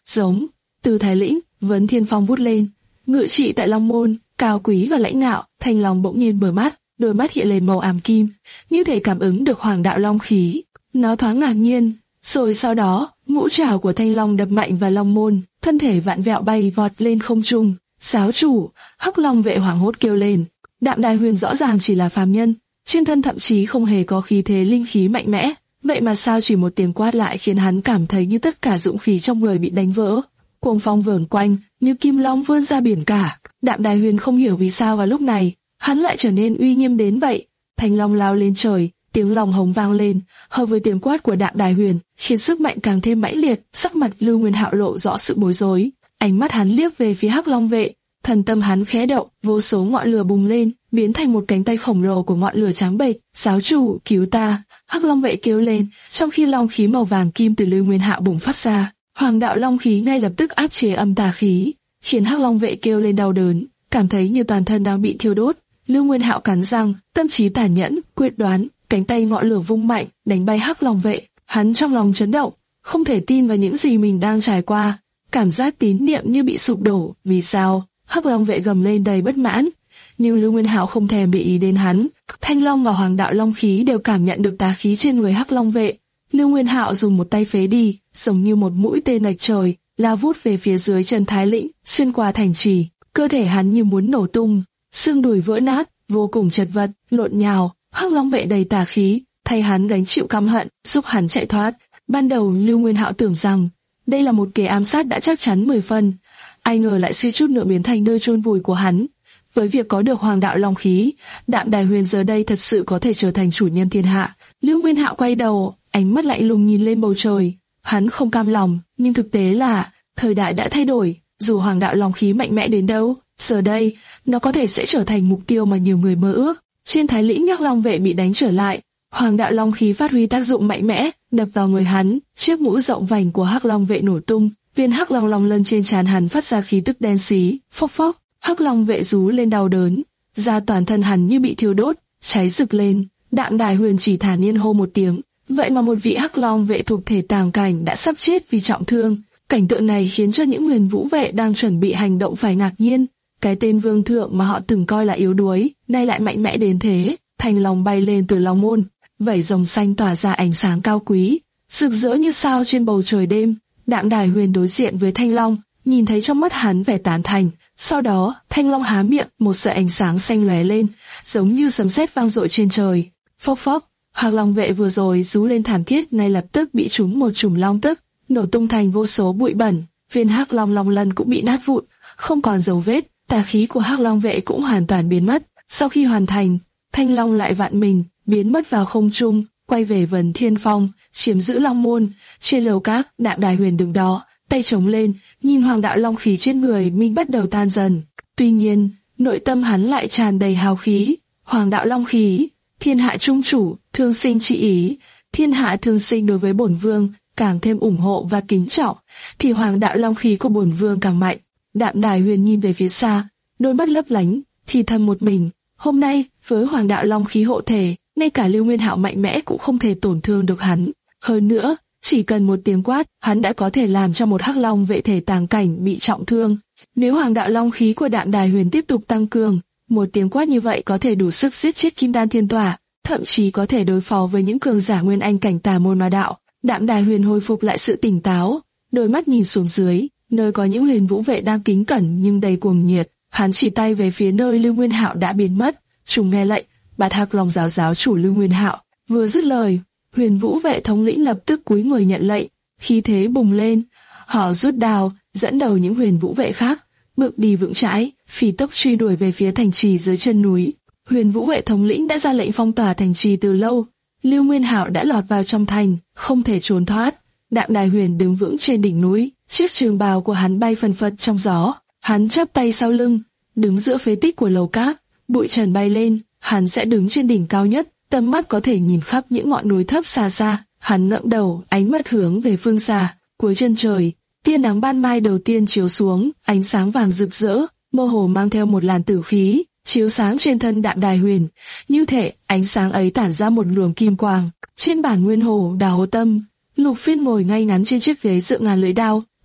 giống. Từ Thái Lĩnh, Vấn Thiên Phong vút lên, ngự trị tại Long Môn, cao quý và lãnh đạo. Thanh Long bỗng nhiên mở mắt, đôi mắt hiện lên màu ám kim, như thể cảm ứng được hoàng đạo long khí. Nó thoáng ngạc nhiên, rồi sau đó, ngũ trảo của Thanh Long đập mạnh vào Long Môn, thân thể vạn vẹo bay vọt lên không trung. Giáo chủ, Hắc Long vệ hoảng hốt kêu lên. Đạm Đài Huyền rõ ràng chỉ là phàm nhân, trên thân thậm chí không hề có khí thế linh khí mạnh mẽ, vậy mà sao chỉ một tiếng quát lại khiến hắn cảm thấy như tất cả dũng khí trong người bị đánh vỡ. Cuồng phong vờn quanh, như kim long vươn ra biển cả. Đạm Đài Huyền không hiểu vì sao vào lúc này, hắn lại trở nên uy nghiêm đến vậy. Thanh long lao lên trời, tiếng long hống vang lên, hợp với tiếng quát của Đạm Đài Huyền, khiến sức mạnh càng thêm mãnh liệt. Sắc mặt Lưu Nguyên Hạo lộ rõ sự bối rối, ánh mắt hắn liếc về phía Hắc Long vệ, thần tâm hắn khẽ động, vô số ngọn lửa bùng lên, biến thành một cánh tay khổng lồ của ngọn lửa trắng bệch. Giáo chủ, cứu ta! Hắc Long vệ kêu lên, trong khi long khí màu vàng kim từ Lưu Nguyên Hạo bùng phát ra. Hoàng đạo long khí ngay lập tức áp chế âm tà khí, khiến Hắc Long vệ kêu lên đau đớn, cảm thấy như toàn thân đang bị thiêu đốt. Lưu Nguyên Hạo cắn răng, tâm trí tàn nhẫn, quyết đoán, cánh tay ngọn lửa vung mạnh, đánh bay Hắc Long vệ. Hắn trong lòng chấn động, không thể tin vào những gì mình đang trải qua, cảm giác tín niệm như bị sụp đổ. Vì sao? Hắc Long vệ gầm lên đầy bất mãn, nhưng Lưu Nguyên Hạo không thèm để ý đến hắn. Thanh Long và Hoàng đạo long khí đều cảm nhận được tà khí trên người Hắc Long vệ. Lưu Nguyên Hạo dùng một tay phế đi, giống như một mũi tên lệch trời, lao vút về phía dưới chân Thái Lĩnh, xuyên qua thành trì. Cơ thể hắn như muốn nổ tung, xương đùi vỡ nát, vô cùng chật vật, lộn nhào. Hắc Long vệ đầy tà khí, thay hắn gánh chịu căm hận, giúp hắn chạy thoát. Ban đầu Lưu Nguyên Hạo tưởng rằng đây là một kế ám sát đã chắc chắn mười phần, ai ngờ lại suy chút nữa biến thành nơi chôn vùi của hắn. Với việc có được Hoàng đạo long khí, Đạm Đài Huyền giờ đây thật sự có thể trở thành chủ nhân thiên hạ. Lưu Nguyên Hạo quay đầu, ánh mắt lạnh lùng nhìn lên bầu trời. Hắn không cam lòng, nhưng thực tế là thời đại đã thay đổi. Dù Hoàng đạo long khí mạnh mẽ đến đâu, giờ đây nó có thể sẽ trở thành mục tiêu mà nhiều người mơ ước. Trên Thái Lĩnh, Hắc Long vệ bị đánh trở lại. Hoàng đạo long khí phát huy tác dụng mạnh mẽ, đập vào người hắn. Chiếc mũ rộng vành của Hắc Long vệ nổ tung, viên Hắc Long long lân trên trán hắn phát ra khí tức đen xí, phốc phốc. Hắc Long vệ rú lên đau đớn, da toàn thân hắn như bị thiêu đốt, cháy rực lên. Đạm Đài Huyền chỉ thản nhiên hô một tiếng, vậy mà một vị Hắc Long vệ thuộc thể tàng cảnh đã sắp chết vì trọng thương. Cảnh tượng này khiến cho những Huyền Vũ vệ đang chuẩn bị hành động phải ngạc nhiên. Cái tên vương thượng mà họ từng coi là yếu đuối, nay lại mạnh mẽ đến thế. Thanh long bay lên từ Long Môn, vảy rồng xanh tỏa ra ánh sáng cao quý, rực rỡ như sao trên bầu trời đêm. Đạm Đài Huyền đối diện với Thanh Long, nhìn thấy trong mắt hắn vẻ tán thành. Sau đó, Thanh Long há miệng, một sợi ánh sáng xanh lóe lên, giống như sấm sét vang dội trên trời. Phốc phốc, Hắc Long vệ vừa rồi rú lên thảm thiết ngay lập tức bị trúng một chùm long tức, nổ tung thành vô số bụi bẩn. Viên Hắc Long long lân cũng bị nát vụn, không còn dấu vết. Tà khí của Hắc Long vệ cũng hoàn toàn biến mất. Sau khi hoàn thành, Thanh Long lại vặn mình, biến mất vào không trung, quay về Vấn Thiên Phong, chiếm giữ Long Môn. Trên lầu các, Đạm Đài Huyền đứng đó, tay chống lên, nhìn Hoàng đạo long khí trên người mình bắt đầu tan dần. Tuy nhiên, nội tâm hắn lại tràn đầy hào khí. Hoàng đạo long khí, thiên hạ trung chủ, thương sinh trị ý. Thiên hạ thương sinh đối với bổn vương càng thêm ủng hộ và kính trọng, thì Hoàng đạo long khí của bổn vương càng mạnh. Đạm Đài Huyền nhìn về phía xa, đôi mắt lấp lánh, thì thầm một mình. Hôm nay, với Hoàng đạo long khí hộ thể, ngay cả Lưu Nguyên Hạo mạnh mẽ cũng không thể tổn thương được hắn. Hơn nữa, chỉ cần một tiếng quát, hắn đã có thể làm cho một Hắc Long vệ thể tàng cảnh bị trọng thương. Nếu Hoàng đạo long khí của Đạm Đài Huyền tiếp tục tăng cường, một tiếng quát như vậy có thể đủ sức giết chết Kim Đan Thiên Tỏa, thậm chí có thể đối phó với những cường giả nguyên anh cảnh tà môn ma đạo. Đạm Đài Huyền hồi phục lại sự tỉnh táo, đôi mắt nhìn xuống dưới, nơi có những Huyền Vũ vệ đang kính cẩn nhưng đầy cuồng nhiệt. Hắn chỉ tay về phía nơi Lưu Nguyên Hạo đã biến mất. Chúng nghe lệnh, bạt Hắc Long giáo giáo chủ Lưu Nguyên Hạo. Vừa dứt lời, Huyền Vũ vệ thống lĩnh lập tức cúi người nhận lệnh, khí thế bùng lên. Họ rút đao, dẫn đầu những Huyền Vũ vệ khác, bước đi vững chãi, phi tốc truy đuổi về phía thành trì dưới chân núi. Huyền Vũ vệ thống lĩnh đã ra lệnh phong tỏa thành trì từ lâu. Lưu Nguyên Hạo đã lọt vào trong thành, không thể trốn thoát. Đạm Đài Huyền đứng vững trên đỉnh núi, chiếc trường bào của hắn bay phần phật trong gió. Hắn chắp tay sau lưng, đứng giữa phế tích của lầu cát, bụi trần bay lên. Hắn sẽ đứng trên đỉnh cao nhất, tầm mắt có thể nhìn khắp những ngọn núi thấp xa xa. Hắn ngẩng đầu, ánh mắt hướng về phương xa. Cuối chân trời, tia nắng ban mai đầu tiên chiếu xuống, ánh sáng vàng rực rỡ, mơ hồ mang theo một làn tử khí, chiếu sáng trên thân Đạm Đài Huyền. Như thể ánh sáng ấy tản ra một luồng kim quang. Trên bản nguyên hồ Đào Hồ Tâm, Lục Phiên ngồi ngay ngắn trên chiếc ghế dựa ngàn lưỡi đao,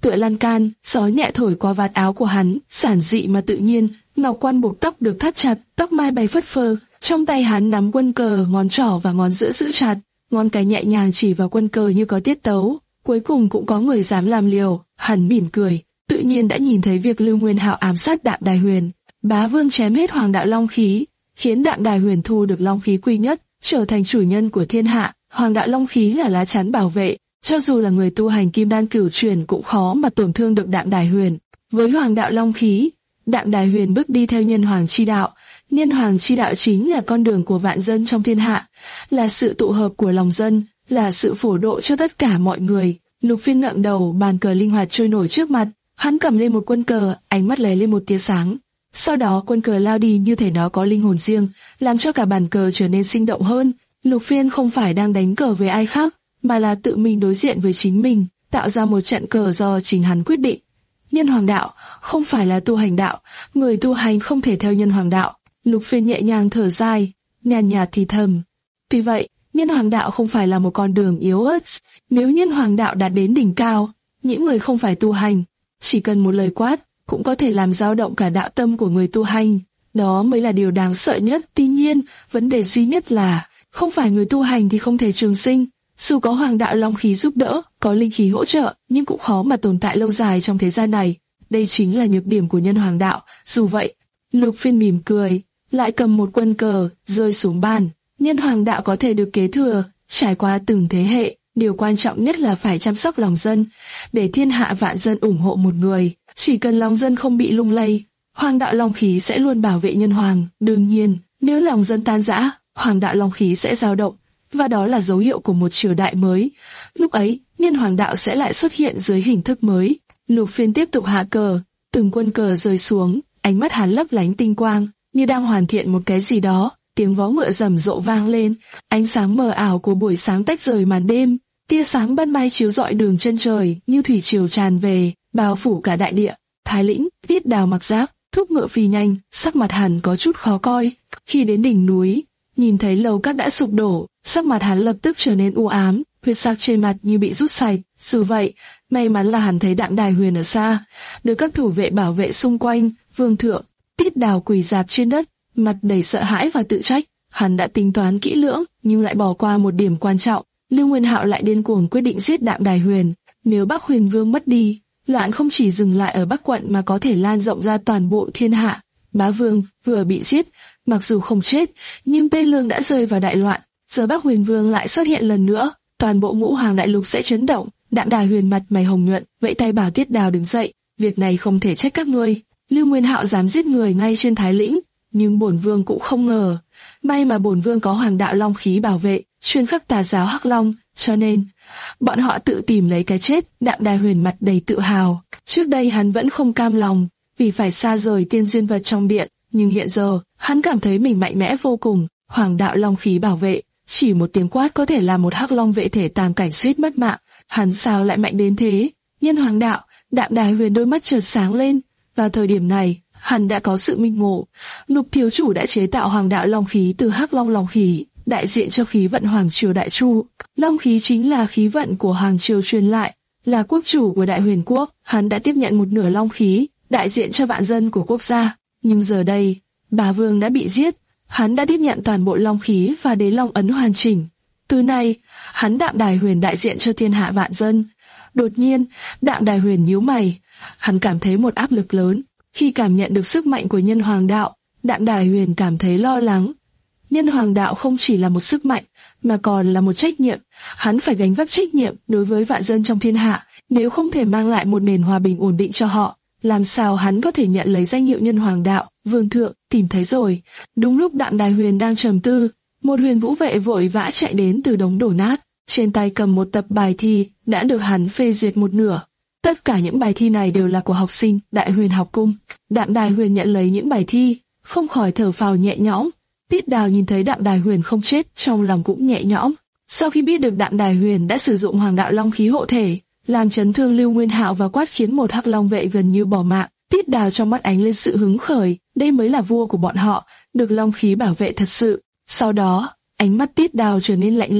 tựa lan can, gió nhẹ thổi qua vạt áo của hắn, giản dị mà tự nhiên. Ngọc quan buộc tóc được thắt chặt, tóc mai bay phất phơ. Trong tay hắn nắm quân cờ, ngón trỏ và ngón giữa giữ chặt, ngón cái nhẹ nhàng chỉ vào quân cờ như có tiết tấu. Cuối cùng cũng có người dám làm liều. Hắn mỉm cười, tự nhiên đã nhìn thấy việc Lưu Nguyên Hạo ám sát Đạm Đài Huyền. Bá Vương chém hết Hoàng đạo long khí, khiến Đạm Đài Huyền thu được long khí quy nhất, trở thành chủ nhân của thiên hạ. Hoàng đạo long khí là lá chắn bảo vệ, cho dù là người tu hành kim đan cửu truyền cũng khó mà tổn thương được Đạm Đài Huyền. Với Hoàng đạo long khí, Đạm Đài Huyền bước đi theo nhân hoàng chi đạo. Nhân hoàng chi đạo chính là con đường của vạn dân trong thiên hạ, là sự tụ hợp của lòng dân, là sự phổ độ cho tất cả mọi người. Lục Phiên ngẩng đầu, bàn cờ linh hoạt trôi nổi trước mặt, hắn cầm lên một quân cờ, ánh mắt lóe lên một tia sáng. Sau đó quân cờ lao đi như thể nó có linh hồn riêng, làm cho cả bàn cờ trở nên sinh động hơn. Lục Phiên không phải đang đánh cờ với ai khác, mà là tự mình đối diện với chính mình, tạo ra một trận cờ do chính hắn quyết định. Nhân hoàng đạo không phải là tu hành đạo, người tu hành không thể theo nhân hoàng đạo. Lục Phiên nhẹ nhàng thở dài, nhàn nhạt thì thầm. Tuy vậy, nhân hoàng đạo không phải là một con đường yếu ớt. Nếu nhân hoàng đạo đạt đến đỉnh cao, những người không phải tu hành, chỉ cần một lời quát, cũng có thể làm dao động cả đạo tâm của người tu hành. Đó mới là điều đáng sợ nhất. Tuy nhiên, vấn đề duy nhất là, không phải người tu hành thì không thể trường sinh. Dù có hoàng đạo long khí giúp đỡ, có linh khí hỗ trợ, nhưng cũng khó mà tồn tại lâu dài trong thế gian này. Đây chính là nhược điểm của nhân hoàng đạo. Dù vậy, Lục Phiên mỉm cười, lại cầm một quân cờ, rơi xuống bàn. Nhân hoàng đạo có thể được kế thừa, trải qua từng thế hệ. Điều quan trọng nhất là phải chăm sóc lòng dân, để thiên hạ vạn dân ủng hộ một người. Chỉ cần lòng dân không bị lung lay, hoàng đạo long khí sẽ luôn bảo vệ nhân hoàng. Đương nhiên, nếu lòng dân tan rã, hoàng đạo long khí sẽ dao động, và đó là dấu hiệu của một triều đại mới. Lúc ấy, nhân hoàng đạo sẽ lại xuất hiện dưới hình thức mới. Lục Phiên tiếp tục hạ cờ, từng quân cờ rơi xuống, ánh mắt hắn lấp lánh tinh quang, như đang hoàn thiện một cái gì đó. Tiếng vó ngựa rầm rộ vang lên, ánh sáng mờ ảo của buổi sáng tách rời màn đêm, tia sáng ban mai chiếu rọi đường chân trời như thủy triều tràn về, bao phủ cả đại địa. Thái Lĩnh, Tiết Đào mặc giáp, thúc ngựa phi nhanh, sắc mặt hắn có chút khó coi. Khi đến đỉnh núi, nhìn thấy lầu các đã sụp đổ, sắc mặt hắn lập tức trở nên u ám, huyết sắc trên mặt như bị rút sạch. Dù vậy, may mắn là hắn thấy Đạm Đài Huyền ở xa, được các thủ vệ bảo vệ xung quanh. Vương thượng, Tiết Đào quỳ rạp trên đất, mặt đầy sợ hãi và tự trách. Hắn đã tính toán kỹ lưỡng, nhưng lại bỏ qua một điểm quan trọng. Lưu Nguyên Hạo lại điên cuồng quyết định giết Đạm Đài Huyền. Nếu Bắc Huyền Vương mất đi, loạn không chỉ dừng lại ở Bắc quận mà có thể lan rộng ra toàn bộ thiên hạ. Bá Vương vừa bị giết, mặc dù không chết, nhưng Tây Lương đã rơi vào đại loạn. Giờ Bắc Huyền Vương lại xuất hiện lần nữa, toàn bộ ngũ hoàng đại lục sẽ chấn động. Đạm Đài Huyền mặt mày hồng nhuận, vẫy tay bảo Tiết Đào đứng dậy. Việc này không thể trách các ngươi. Lưu Nguyên Hạo dám giết người ngay trên Thái Lĩnh, nhưng bổn vương cũng không ngờ. May mà bổn vương có hoàng đạo long khí bảo vệ, chuyên khắc tà giáo Hắc Long, cho nên bọn họ tự tìm lấy cái chết. Đạm Đài Huyền mặt đầy tự hào. Trước đây hắn vẫn không cam lòng vì phải xa rời tiên duyên vật trong điện, nhưng hiện giờ hắn cảm thấy mình mạnh mẽ vô cùng. Hoàng đạo long khí bảo vệ, chỉ một tiếng quát có thể làm một Hắc Long vệ thể tam cảnh suýt mất mạng. Hắn sao lại mạnh đến thế? Nhân hoàng đạo. Đạm Đài Huyền đôi mắt chợt sáng lên. Vào thời điểm này, hắn đã có sự minh ngộ. Lục thiếu chủ đã chế tạo hoàng đạo long khí từ Hắc Long long khí, đại diện cho khí vận hoàng triều Đại Chu. Long khí chính là khí vận của hoàng triều truyền lại, là quốc chủ của Đại Huyền quốc. Hắn đã tiếp nhận một nửa long khí, đại diện cho vạn dân của quốc gia. Nhưng giờ đây, Bá Vương đã bị giết, hắn đã tiếp nhận toàn bộ long khí và đế long ấn hoàn chỉnh. Từ nay, hắn Đạm Đài Huyền đại diện cho thiên hạ vạn dân. Đột nhiên, Đạm Đài Huyền nhíu mày, hắn cảm thấy một áp lực lớn. Khi cảm nhận được sức mạnh của nhân hoàng đạo, Đạm Đài Huyền cảm thấy lo lắng. Nhân hoàng đạo không chỉ là một sức mạnh, mà còn là một trách nhiệm. Hắn phải gánh vác trách nhiệm đối với vạn dân trong thiên hạ. Nếu không thể mang lại một nền hòa bình ổn định cho họ, làm sao hắn có thể nhận lấy danh hiệu nhân hoàng đạo? Vương thượng, tìm thấy rồi. Đúng lúc Đạm Đài Huyền đang trầm tư, một huyền vũ vệ vội vã chạy đến từ đống đổ nát, trên tay cầm một tập bài thi đã được hắn phê duyệt một nửa. Tất cả những bài thi này đều là của học sinh Đại Huyền học cung. Đạm Đài Huyền nhận lấy những bài thi, không khỏi thở phào nhẹ nhõm. Tiết Đào nhìn thấy Đạm Đài Huyền không chết, trong lòng cũng nhẹ nhõm. Sau khi biết được Đạm Đài Huyền đã sử dụng hoàng đạo long khí hộ thể, làm chấn thương Lưu Nguyên Hạo và quát khiến một Hắc Long vệ gần như bỏ mạng, Tiết Đào trong mắt ánh lên sự hứng khởi. Đây mới là vua của bọn họ, được long khí bảo vệ thật sự. Sau đó, ánh mắt Tiết Đào trở nên lạnh lẽo,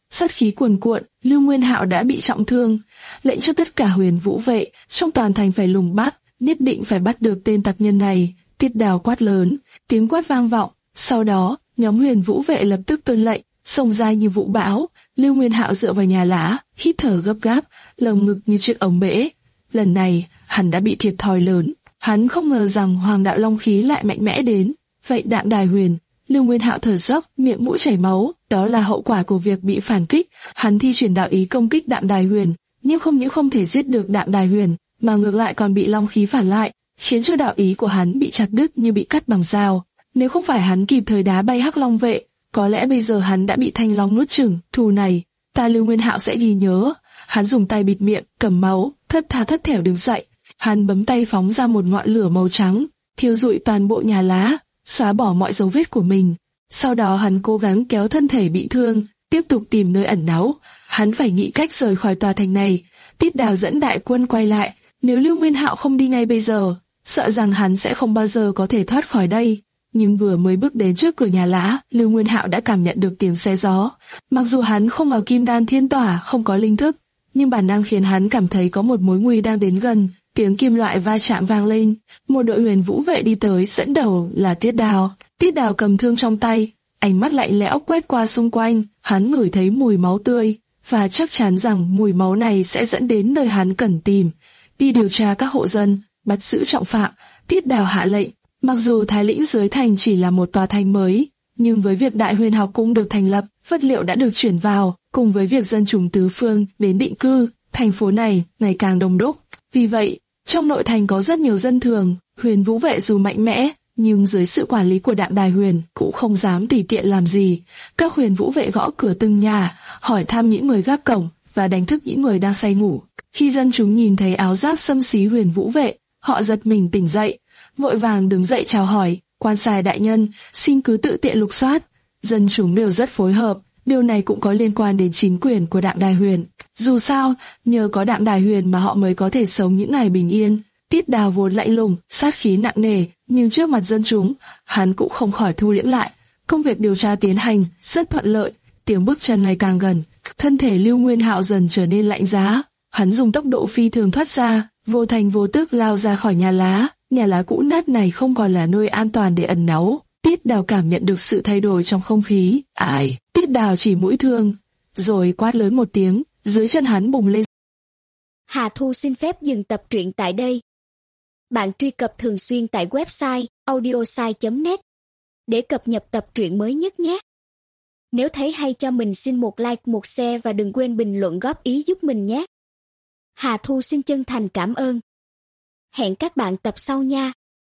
sát khí cuồn cuộn. Lưu Nguyên Hạo đã bị trọng thương, lệnh cho tất cả Huyền Vũ vệ trong toàn thành phải lùng bắt, nhất định phải bắt được tên tặc nhân này. Tiết Đào quát lớn, tiếng quát vang vọng. Sau đó, nhóm Huyền Vũ vệ lập tức tuân lệnh, xông ra như vũ bão. Lưu Nguyên Hạo dựa vào nhà lá, hít thở gấp gáp, lồng ngực như chiếc ống bể. Lần này, hắn đã bị thiệt thòi lớn. Hắn không ngờ rằng Hoàng Đạo Long khí lại mạnh mẽ đến vậy. Đạm Đài Huyền, Lưu Nguyên Hạo thở dốc, miệng mũi chảy máu, đó là hậu quả của việc bị phản kích. Hắn thi triển đạo ý công kích Đạm Đài Huyền, nhưng không những không thể giết được Đạm Đài Huyền, mà ngược lại còn bị long khí phản lại, khiến cho đạo ý của hắn bị chặt đứt như bị cắt bằng dao. Nếu không phải hắn kịp thời đá bay Hắc Long vệ, có lẽ bây giờ hắn đã bị Thanh Long nuốt chửng. Thù này, ta Lưu Nguyên Hạo sẽ ghi nhớ. Hắn dùng tay bịt miệng, cầm máu, thất tha thất thểu đứng dậy. Hắn bấm tay phóng ra một ngọn lửa màu trắng, thiêu rụi toàn bộ nhà lá, xóa bỏ mọi dấu vết của mình. Sau đó hắn cố gắng kéo thân thể bị thương, tiếp tục tìm nơi ẩn náu. Hắn phải nghĩ cách rời khỏi tòa thành này. Tiết Đào dẫn đại quân quay lại. Nếu Lưu Nguyên Hạo không đi ngay bây giờ, sợ rằng hắn sẽ không bao giờ có thể thoát khỏi đây. Nhưng vừa mới bước đến trước cửa nhà lá, Lưu Nguyên Hạo đã cảm nhận được tiếng xé gió. Mặc dù hắn không vào Kim Đan Thiên Tỏa, không có linh thức, nhưng bản năng khiến hắn cảm thấy có một mối nguy đang đến gần. Tiếng kim loại va chạm vang lên, một đội Huyền Vũ vệ đi tới, dẫn đầu là Tiết Đào. Tiết Đào cầm thương trong tay, ánh mắt lạnh lẽo quét qua xung quanh. Hắn ngửi thấy mùi máu tươi, và chắc chắn rằng mùi máu này sẽ dẫn đến nơi hắn cần tìm. Đi điều tra các hộ dân, bắt giữ trọng phạm. Tiết Đào hạ lệnh. Mặc dù Thái Lĩnh dưới thành chỉ là một tòa thành mới, nhưng với việc Đại Huyền học cung được thành lập, vật liệu đã được chuyển vào, cùng với việc dân chúng tứ phương đến định cư, thành phố này ngày càng đông đúc. Vì vậy, trong nội thành có rất nhiều dân thường. Huyền Vũ vệ dù mạnh mẽ, nhưng dưới sự quản lý của Đạm Đài Huyền cũng không dám tùy tiện làm gì. Các Huyền Vũ vệ gõ cửa từng nhà, hỏi thăm những người gác cổng và đánh thức những người đang say ngủ. Khi dân chúng nhìn thấy áo giáp xâm xí Huyền Vũ vệ, họ giật mình tỉnh dậy, vội vàng đứng dậy chào hỏi. Quan sai đại nhân, xin cứ tự tiện lục soát. Dân chúng đều rất phối hợp. Điều này cũng có liên quan đến chính quyền của Đạm Đài Huyền. Dù sao, nhờ có Đạm Đài Huyền mà họ mới có thể sống những ngày bình yên. Tiết Đào vốn lạnh lùng, sát khí nặng nề, nhưng trước mặt dân chúng, hắn cũng không khỏi thu liễm lại. Công việc điều tra tiến hành rất thuận lợi, tiếng bước chân ngày càng gần. Thân thể Lưu Nguyên Hạo dần trở nên lạnh giá. Hắn dùng tốc độ phi thường thoát ra, vô thành vô tức lao ra khỏi nhà lá. Nhà lá cũ nát này không còn là nơi an toàn để ẩn náu. Tiết Đào cảm nhận được sự thay đổi trong không khí. Ai? Tiết Đào chỉ mũi thương, rồi quát lớn một tiếng, dưới chân hắn bùng lên. Hà Thu xin phép dừng tập truyện tại đây. Bạn truy cập thường xuyên tại website audiosai chấm net để cập nhật tập truyện mới nhất nhé. Nếu thấy hay cho mình xin một like, một share và đừng quên bình luận góp ý giúp mình nhé. Hà Thu xin chân thành cảm ơn. Hẹn các bạn tập sau nha.